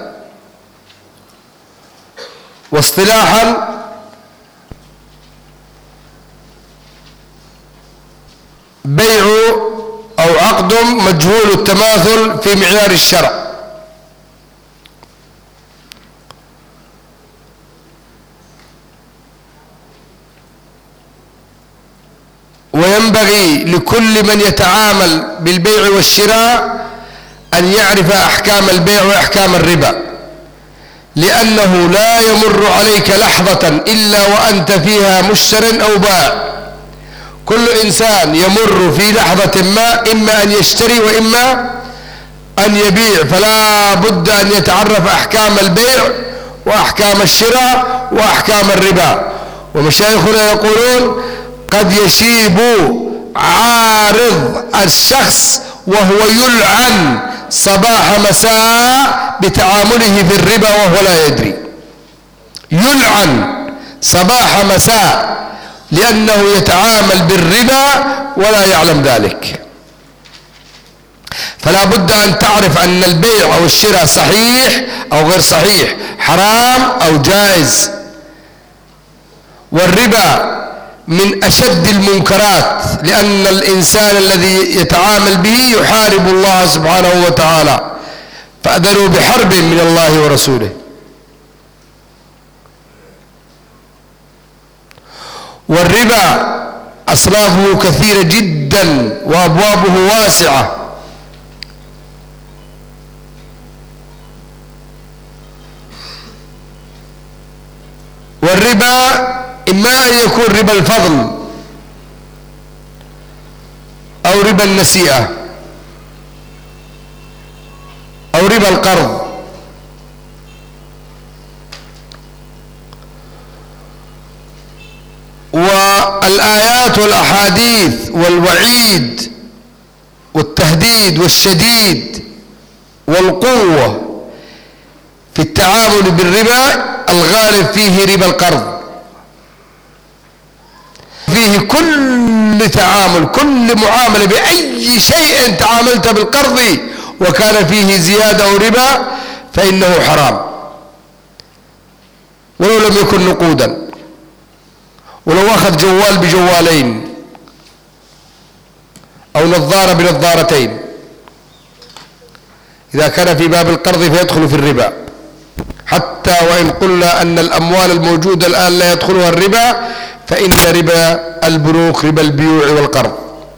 واصطلاحا بيع أو عقد مجهول التماثل في معيار الشرع. وينبغي لكل من يتعامل بالبيع والشراء أن يعرف أحكام البيع وأحكام الربا، لأنه لا يمر عليك لحظة إلا وأنت فيها مشتر أو بائع. كل إنسان يمر في لحظة ما إما أن يشتري وإما أن يبيع، فلا بد أن يتعرف أحكام البيع وأحكام الشراء وأحكام الربا. ومشايخنا يقولون قد يشيب عارض الشخص وهو يلعن صباح مساء بتعامله في الربا وهو لا يدري، يلعن صباح مساء لأنه يتعامل بالربا ولا يعلم ذلك. فلا بد أن تعرف أن البيع أو الشراء صحيح أو غير صحيح، حرام أو جائز. والربا من أشد المنكرات، لأن الإنسان الذي يتعامل به يحارب الله سبحانه وتعالى، فأذروا بحرب من الله ورسوله. والربا أصنافه كثيرة جدا وأبوابه واسعة. والربا إما أن يكون ربا الفضل أو ربا النسيئة أو ربا القرض. والآيات والأحاديث والوعيد والتهديد والشديد والقوة في التعامل بالربا الغالب فيه ربا القرض، فيه كل تعامل، كل معاملة بأي شيء تعاملت بالقرض وكان فيه زيادة أو ربا فإنه حرام، ولو لم يكن نقودا، ولو أخذ جوال بجوالين أو نظارة بنظارتين، إذا كان في باب القرض فيدخل في الربا. حتى وإن قلنا أن الأموال الموجودة الآن لا يدخلها الربا، فإن ربا البنوك ربا البيوع والقرض.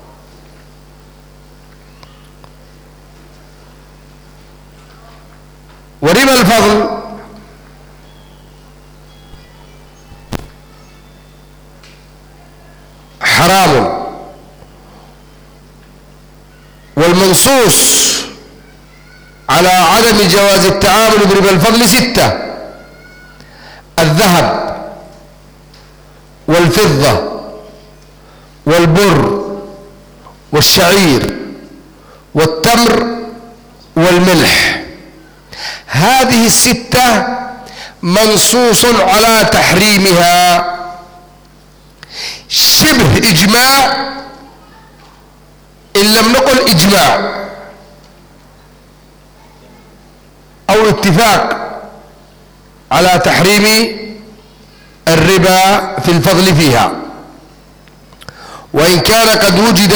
وربا الفضل حرام، والمنصوص على عدم جواز التعامل بربا الفضل 6: الذهب والفضة والبر والشعير والتمر والملح. هذه 6 منصوص على تحريمها شبه إجماع، إن لم نقل إجماع، اتفاق على تحريم الربا في الفضل فيها، وإن كان قد وجد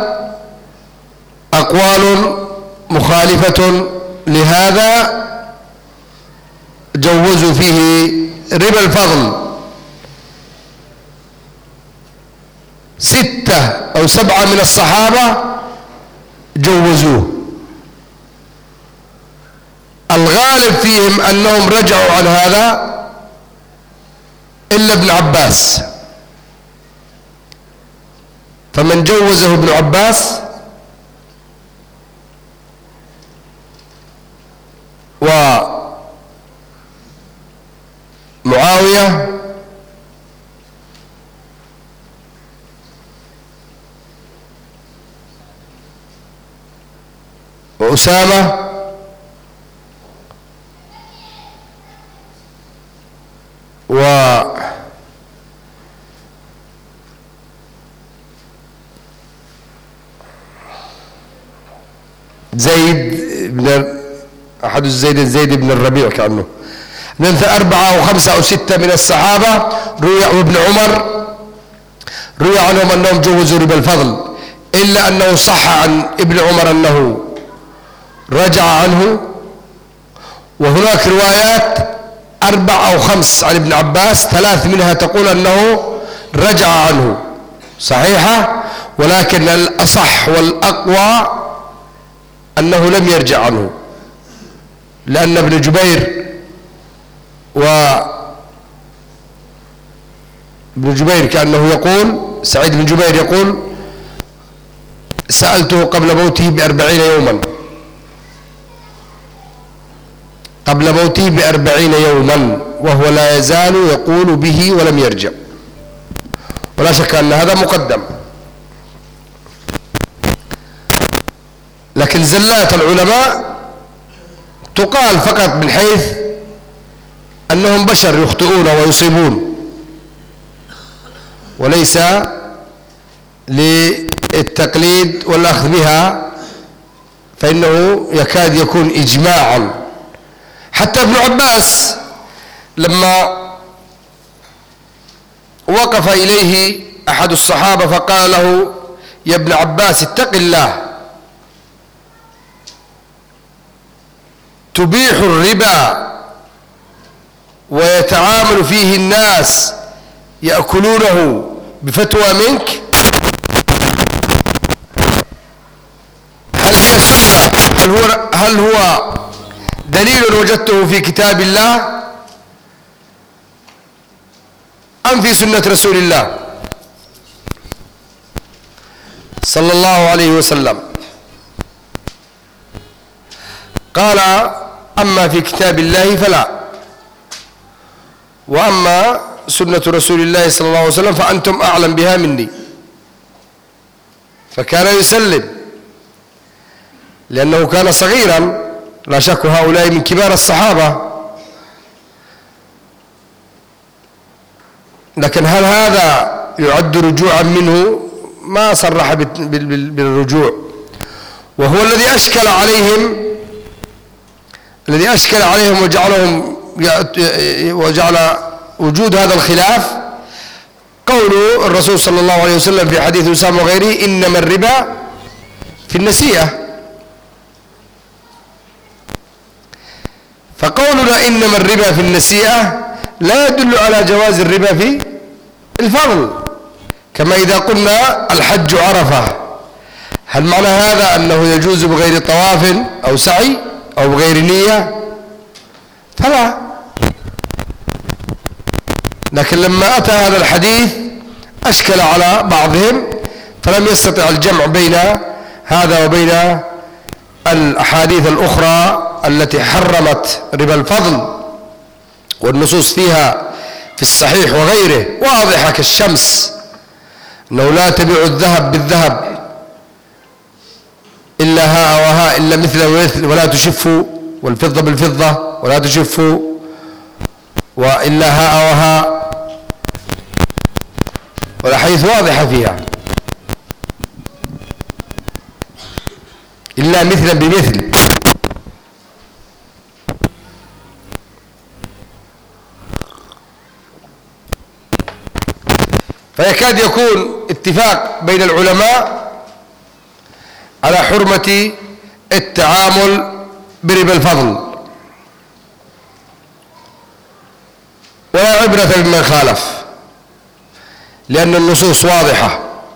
أقوال مخالفة لهذا جوزوا فيه ربا الفضل. 6 أو 7 من الصحابة جوزوه. الغالب فيهم أنهم رجعوا عن هذا إلا ابن عباس، فمن جوزه ابن عباس ومعاوية وأسامة زيد بن أحد زيد بن الربيع كأنه 4 أو 5 أو 6 من الصحابة وابن عمر روي عنهم أنهم جوزوا ربا الفضل، إلا أنه صح عن ابن عمر أنه رجع عنه. وهناك روايات 4 أو 5 عن ابن عباس، 3 منها تقول أنه رجع عنه صحيحة، ولكن الأصح والأقوى أنه لم يرجع عنه، لأن ابن جبير ابن جبير كأنه يقول، سعيد بن جبير يقول: سألته قبل موته ب40 يوما، قبل موته ب40 يوما، وهو لا يزال يقول به ولم يرجع. ولا شك أن هذا مقدم. لكن زلات العلماء تقال فقط من حيث أنهم بشر يخطئون ويصيبون، وليس للتقليد والأخذ بها، فإنه يكاد يكون إجماعا. حتى ابن عباس لما وقف إليه أحد الصحابة فقال له: يا ابن عباس اتق الله، تبيح الربا ويتعامل فيه الناس يأكلونه بفتوى منك؟ هل هو دليل وجدته في كتاب الله أم في سنة رسول الله صلى الله عليه وسلم؟ قال: أما في كتاب الله فلا، وأما سنة رسول الله صلى الله عليه وسلم فأنتم أعلم بها مني. فكان يسلم لأنه كان صغيرا، لا شك هؤلاء من كبار الصحابة. لكن هل هذا يعد رجوعا منه؟ ما صرح بالرجوع، وهو الذي أشكل عليهم وجعل وجود هذا الخلاف قول الرسول صلى الله عليه وسلم في حديث أسامة وغيره: إنما الربا في النسيئة. فقولنا إنما الربا في النسيئة لا يدل على جواز الربا في الفضل. كما إذا قلنا الحج عرفة، هل معنى هذا أنه يجوز بغير طواف أو سعي أو بغير نية؟ فلا. لكن لما أتى هذا الحديث أشكل على بعضهم، فلم يستطع الجمع بين هذا وبين الأحاديث الأخرى التي حرمت ربا الفضل، والنصوص فيها في الصحيح وغيره واضحة كالشمس، أنه لا تبيع الذهب بالذهب إلا ها وها إلا مثل ومثل، ولا تشفوا، والفضة بالفضة ولا تشفوا، وإلا ها وها، والأحاديث واضحة فيها، إلا مثلا بمثل. فيكاد يكون اتفاق بين العلماء على حرمة التعامل بربا الفضل، ولا عبرة بمن خالف، لأن النصوص واضحة.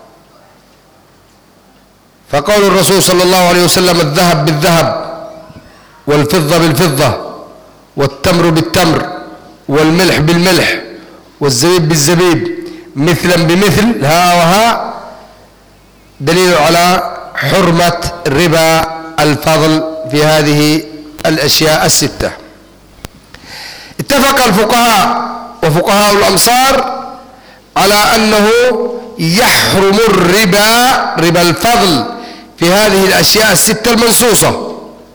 فقول الرسول صلى الله عليه وسلم: الذهب بالذهب والفضة بالفضة والتمر بالتمر والملح بالملح والزبيب بالزبيب مثلا بمثل، ها وها دليل على حرمة ربا الفضل في هذه الأشياء الستة. اتفق الفقهاء وفقهاء الأمصار على أنه يحرم ربا الفضل في هذه الأشياء الستة المنصوصة،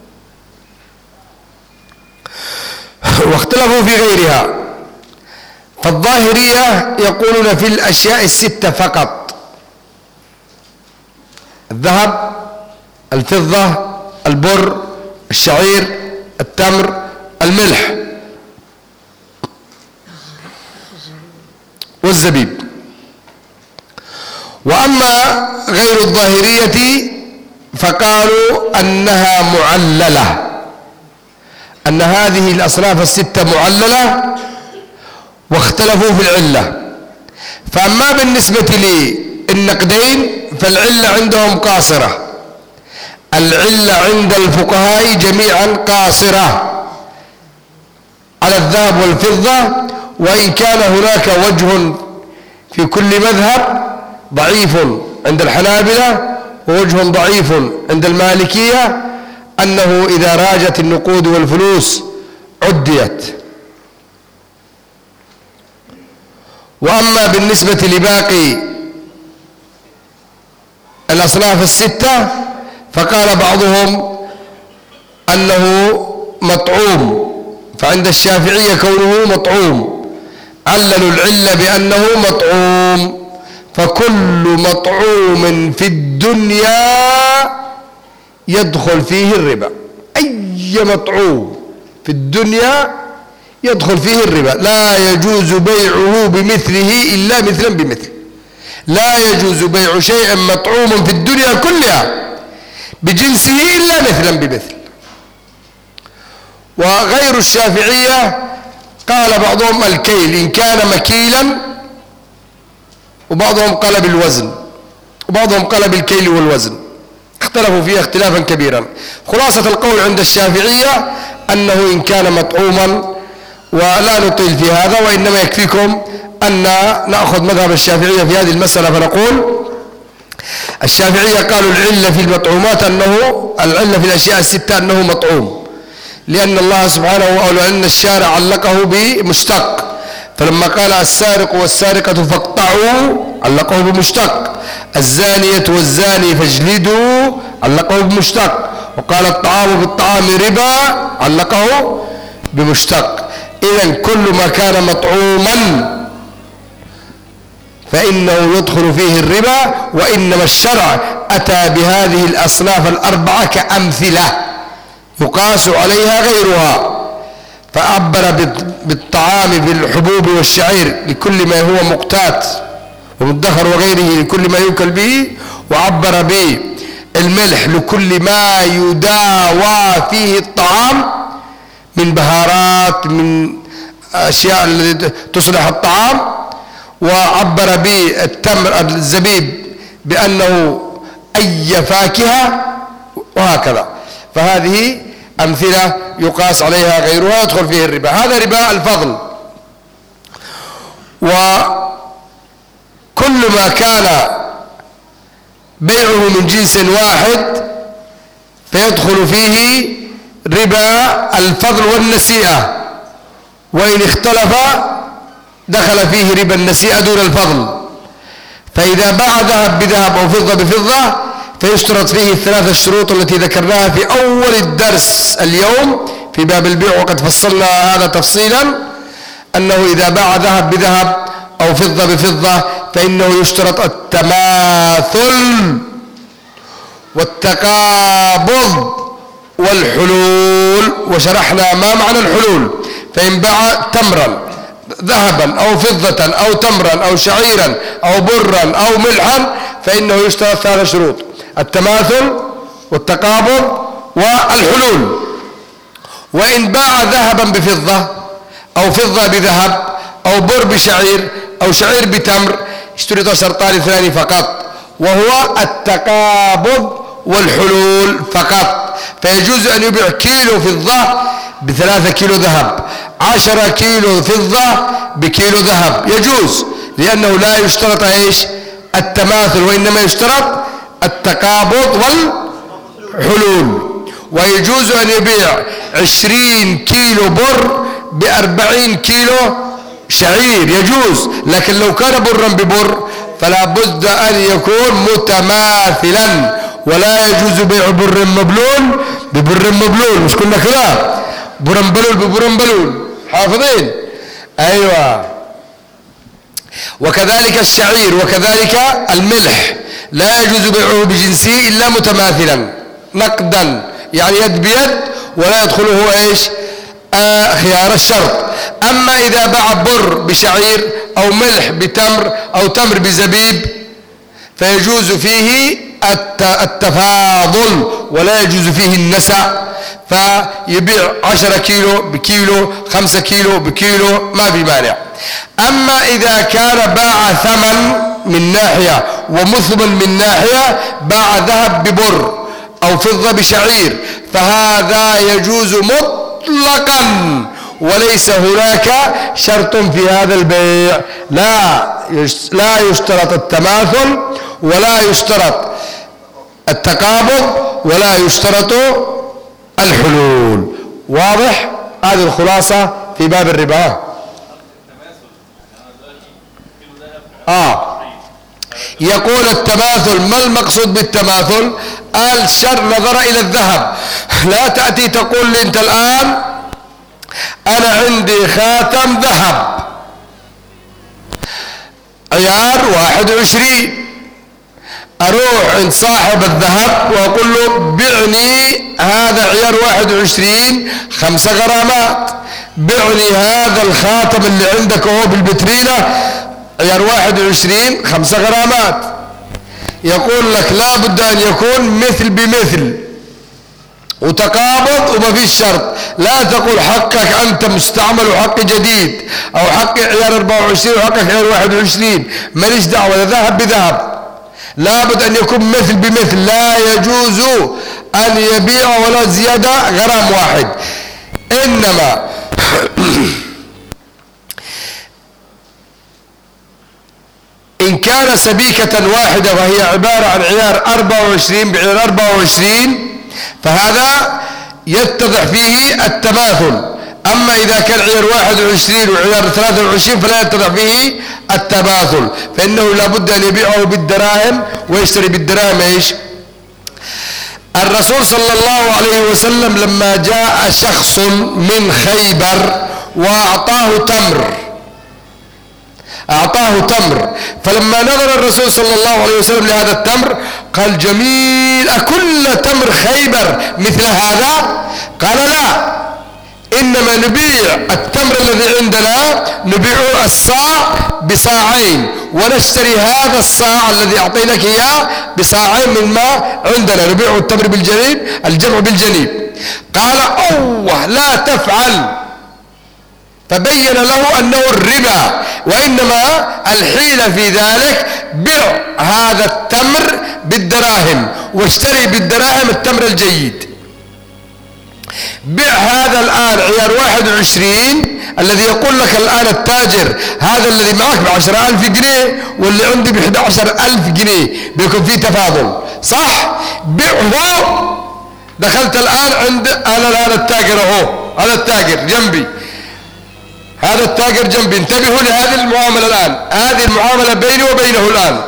واختلفوا في غيرها. فالظاهرية يقولون في الأشياء الستة فقط: الذهب، الفضة، البر، الشعير، التمر، الملح والزبيب. وأما غير الظاهرية فقالوا أنها معللة، أن هذه الأصناف الستة معللة، واختلفوا في العلة. فأما بالنسبة للنقدين فالعلة عندهم قاصرة، العلة عند الفقهاء جميعا قاصرة على الذهب والفضة، وإن كان هناك وجه في كل مذهب ضعيف عند الحنابلة ووجه ضعيف عند المالكية، أنه إذا راجت النقود والفلوس عديت. وأما بالنسبة لباقي الأصناف الستة فقال بعضهم أنه مطعوم، فعند الشافعية كونه مطعوم عللوا العلة بأنه مطعوم. فكل مطعوم في الدنيا يدخل فيه الربا، أي مطعوم في الدنيا يدخل فيه الربا، لا يجوز بيعه بمثله إلا مثلا بمثل. لا يجوز بيع شيء مطعوم في الدنيا كلها بجنسه إلا مثلا بمثل. وغير الشافعية قال بعضهم الكيل إن كان مكيلا، وبعضهم قال بالوزن، وبعضهم قال بالكيل والوزن، اختلفوا فيها اختلافا كبيرا. خلاصة القول عند الشافعية أنه إن كان مطعوما، ولا نطيل في هذا، وإنما يكفيكم أن نأخذ مذهب الشافعية في هذه المسألة. فنقول الشافعية قالوا العلة في المطعومات العلة في الأشياء الستة أنه مطعوم، لأن الله سبحانه أو لأن الشارع علقه بمشتق، فلما قال السارق والسارقة فاقطعوا علقه بمشتق، الزانية والزاني فاجلدوا علقه بمشتق، وقال الطعام بالطعام ربا علقه بمشتق. إذن كل ما كان مطعوما فإنه يدخل فيه الربا، وإنما الشرع أتى بهذه الأصناف الأربعة كأمثلة يقاس عليها غيرها، فعبر بالطعام بالحبوب والشعير لكل ما هو مقتات ومدخر وغيره لكل ما يؤكل به، وعبر بالملح لكل ما يداوى فيه الطعام من بهارات من أشياء التي تصلح الطعام، وعبر بالتمر الزبيب بأنه أي فاكهة، وهكذا. فهذه أمثلة يقاس عليها غيرها يدخل فيه الربا. هذا ربا الفضل. وكل ما كان بيعه من جنس واحد فيدخل فيه ربا الفضل والنسيئة، وإن اختلف دخل فيه ربا النسيئة دون الفضل. فإذا باع ذهب بذهب أو فضة بفضة فيشترط فيه الثلاثة الشروط التي ذكرناها في أول الدرس اليوم في باب البيع، وقد فصلنا هذا تفصيلا، أنه إذا باع ذهب بذهب أو فضة بفضة فإنه يشترط التماثل والتقابض والحلول، وشرحنا ما معنى الحلول. فإن باع تمرا ذهبا أو فضة أو تمرا أو شعيرا أو برا أو ملحا فإنه يشترط 3 شروط: التماثل والتقابض والحلول. وإن باع ذهبا بفضة أو فضة بذهب أو بر بشعير أو شعير بتمر اشترط شرطان 2 فقط، وهو التقابض والحلول فقط. فيجوز أن يبيع كيلو فضة ب3 كيلو ذهب، 10 كيلو فضة بكيلو ذهب، يجوز، لأنه لا يشترط ايش؟ التماثل، وإنما يشترط التقابض والحلول. ويجوز أن يبيع 20 كيلو بر ب40 كيلو شعير، يجوز، لكن لو كان برا ببر فلا بد أن يكون متماثلا، ولا يجوز بيع بر مبلول ببر مبلول. مش كنا كده؟ برمبلول ببرمبلول، حافظين؟ أيوة. وكذلك الشعير وكذلك الملح لا يجوز بيعه بجنسه إلا متماثلا نقدا، يعني يد بيد، ولا يدخله ايش؟ خيار الشرط. أما إذا باع بر بشعير أو ملح بتمر أو تمر بزبيب فيجوز فيه التفاضل ولا يجوز فيه النسع، فيبيع 10 كيلو بكيلو، 5 كيلو بكيلو، ما في مانع. أما إذا كان باع ثمن من ناحية ومثمن من ناحية، باع ذهب ببر أو فضة بشعير، فهذا يجوز مطلقا، وليس هناك شرط في هذا البيع. لا يشترط التماثل ولا يشترط التقابض ولا يشترط الحلول. واضح؟ هذه الخلاصة في باب الربا. يقول التماثل، ما المقصود بالتماثل؟ الشر نظر إلى الذهب. لا تأتي تقول لي أنت الآن أنا عندي خاتم ذهب عيار 21، أروح عند صاحب الذهب وأقول له بعني هذا عيار 21 5 غرامات، بعني هذا الخاتم اللي عندك هو بالبترينة عيار 21 5 غرامات. يقول لك لا بد أن يكون مثل بمثل وتقابض وما فيش شرط. لا تقول حقك أنت مستعمل وحقي جديد، أو حقي عيار 24 وحقك عيار 21، ماليش دعوة، ذهب بذهب. لا بد أن يكون مثل بمثل، لا يجوز أن يبيع ولا زيادة غرام واحد. إنما إن كان سبيكة واحدة وهي عبارة عن عيار 24 بعيار 24 فهذا يتضح فيه التماثل. أما إذا كان عيار 21 وعيار 23 فلا يتضح فيه التماثل، فإنه لابد أن يبيعه بالدراهم ويشتري بالدراهم ايش؟ الرسول صلى الله عليه وسلم لما جاء شخص من خيبر وأعطاه تمر، فلما نظر الرسول صلى الله عليه وسلم لهذا التمر قال جميل، أكل تمر خيبر مثل هذا؟ قال لا، إنما نبيع التمر الذي عندنا نبيعه الصاع بصاعين، ونشتري هذا الصاع الذي أعطيناك إياه بصاعين مما عندنا، نبيعه التمر بالجنيب، الجمع بالجنيب. قال أوه لا تفعل، فبين له أنه الربا، وإنما الحيلة في ذلك بيع هذا التمر بالدراهم واشتري بالدراهم التمر الجيد. بيع هذا الآن عيار 21 الذي يقول لك الآن التاجر هذا الذي معك ب10,000 جنيه واللي عندي ب11,000 جنيه، بيكون فيه تفاضل، صح؟ بيعه. دخلت الآن عند هذا التاجر اهو، هذا التاجر جنبي، هذا التاجر جنبي، انتبهوا لهذه المعاملة الآن، هذه المعاملة بيني وبينه الآن.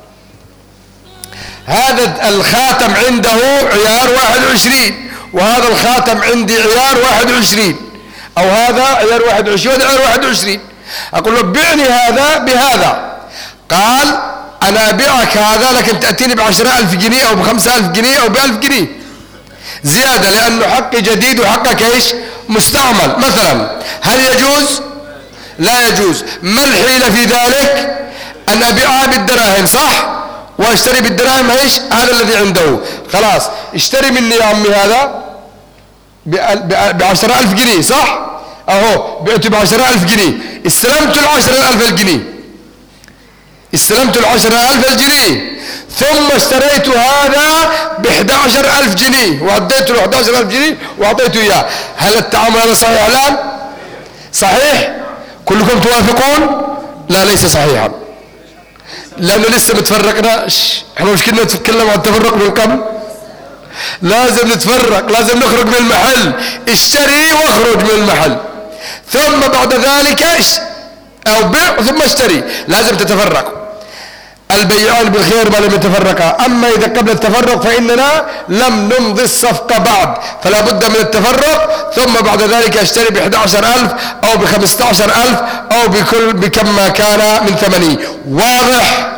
هذا الخاتم عنده عيار 21 وهذا الخاتم عندي عيار 21، أو هذا عيار 21 وهذا عيار 21. أقول له بعني هذا بهذا. قال أنا أبيعك هذا لكن تأتيني ب10,000 جنيه أو ب5,000 جنيه أو ب1,000 جنيه زيادة، لأنه حقي جديد وحقك إيش؟ مستعمل مثلا. هل يجوز؟ لا يجوز. ما الحيلة في ذلك؟ أن أبيعها بالدراهم، صح؟ واشتري بالدراهم ايش؟ هذا الذي عنده. خلاص اشتري مني يا عمي هذا ب10,000 جنيه، صح؟ اهو بعته ب10,000 جنيه، استلمت 10,000 جنيه، استلمت 10,000 جنيه، ثم اشتريت هذا ب11,000 جنيه واديت له 11,000 جنيه واعطيته اياه. هل التعامل هذا صحيح الان؟ صحيح؟ كلكم توافقون؟ لا ليس صحيحا، لانه لسه ما تفرقناش. احنا مش كنا نتكلم عن التفرق من قبل؟ لازم نتفرق، لازم نخرج من المحل، اشتري واخرج من المحل، ثم بعد ذلك او بيع ثم اشتري، لازم تتفرقوا. البيعان بالخير ما لم يتفرقا. اما اذا قبل التفرق فاننا لم نمضي الصفقة بعد، فلا بد من التفرق، ثم بعد ذلك اشتري ب11,000 او ب15,000 او بكم ما كان من ثمنه. واضح؟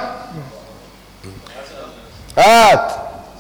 هات.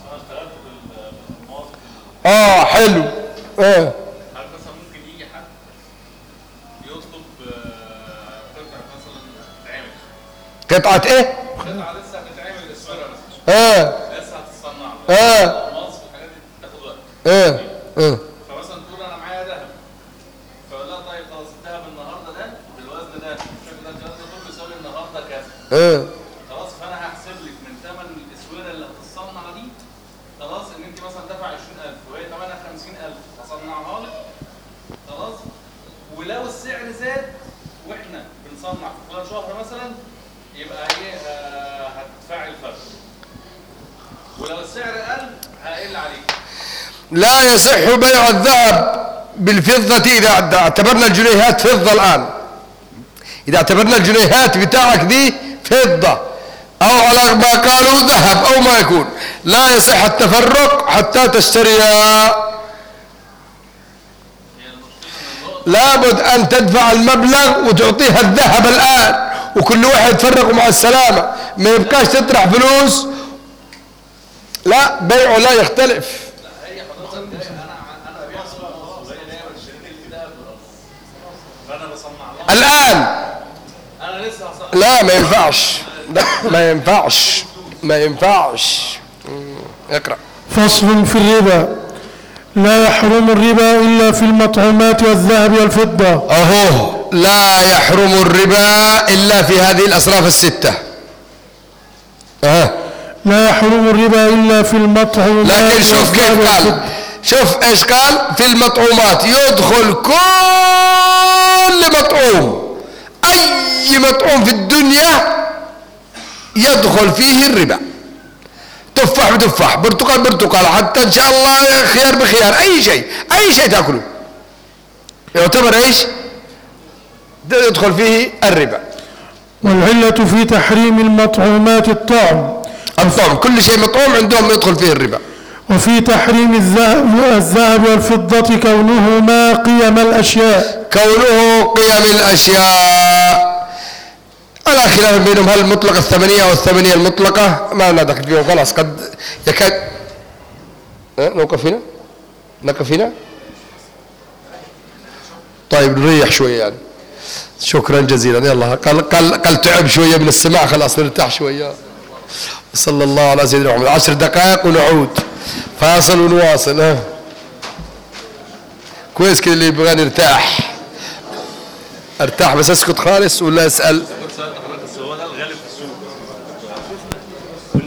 حلو. هل مثلا ممكن يجي حد يطلب قطعة مثلا تتعمل؟ قطعة ايه؟ قطعة لسه هتتعمل الصورة مثلا. لسه هتتصنع. المصر الحاجات دي بتاخد وقت. فمثلا تقول انا معايا ذهب، فاقول لها طيب خلاص الذهب النهارده ده بالوزن ده بالشكل ده الكلام ده كله بيساوي النهارده كذا. خلاص فانا هحسب لك من ثمن الاسوره اللي هتتصنع دي، خلاص ان انت مثلا دافع 20,000 وهي ثمنها 50,000 هصنعها لك. خلاص ولو السعر زاد واحنا بنصنع في خلال شهر مثلا يبقى ايه هتدفعي الفرق، ولو السعر قل هقل عليك. لا يصح بيع الذهب بالفضة إذا اعتبرنا الجنيهات فضة الآن، إذا اعتبرنا الجنيهات بتاعك دي فضة أو على ما قالوا ذهب أو ما يكون، لا يصح التفرق حتى تشتريها. لابد أن تدفع المبلغ وتعطيها الذهب الآن، وكل واحد يتفرق مع السلامة، ما يبقاش تطرح فلوس. لا بيعه لا يختلف. هي حضرتك انا بيحصل وهي جايه بتشتري الذهب فانا بصنع لها الآن. انا لسه هصنع. لا ما ينفعش، لا ما ينفعش، ما ينفعش. اقرأ. فصل في الربا. لا يحرم الربا إلا في المطعومات والذهب والفضة. أهو لا يحرم الربا إلا في هذه الأصناف الستة. لا يحرم الربا إلا في المطعومات. لكن شوف كيف قال، شوف ايش قال في المطعومات. يدخل كل مطعوم، أي مطعوم في الدنيا يدخل فيه الربا. تفاح بتفاح، برتقال برتقال، حتى ان شاء الله خيار بخيار، اي شيء تاكله يعتبر ايش؟ يدخل فيه الربا. والعلة في تحريم المطعومات الطعم، كل شيء مطعوم عندهم يدخل فيه الربا. وفي تحريم الذهب والفضة كونهما قيم الأشياء. كونه قيم الأشياء على خلاف بينهم، هل مطلق الثمنية أو الثمنية المطلقة، ما ندخل فيهم، خلاص قد يكاد. نوقف هنا. طيب نريح شوية يعني. شكرا جزيلا. يلا قال تعب شوية من السماع، خلاص نرتاح شوية. صلى الله على سيدنا محمد. 10 دقائق ونعود، فاصل ونواصل. كويس كده اللي يبغى نرتاح ارتاح، بس اسكت خالص ولا اسأل.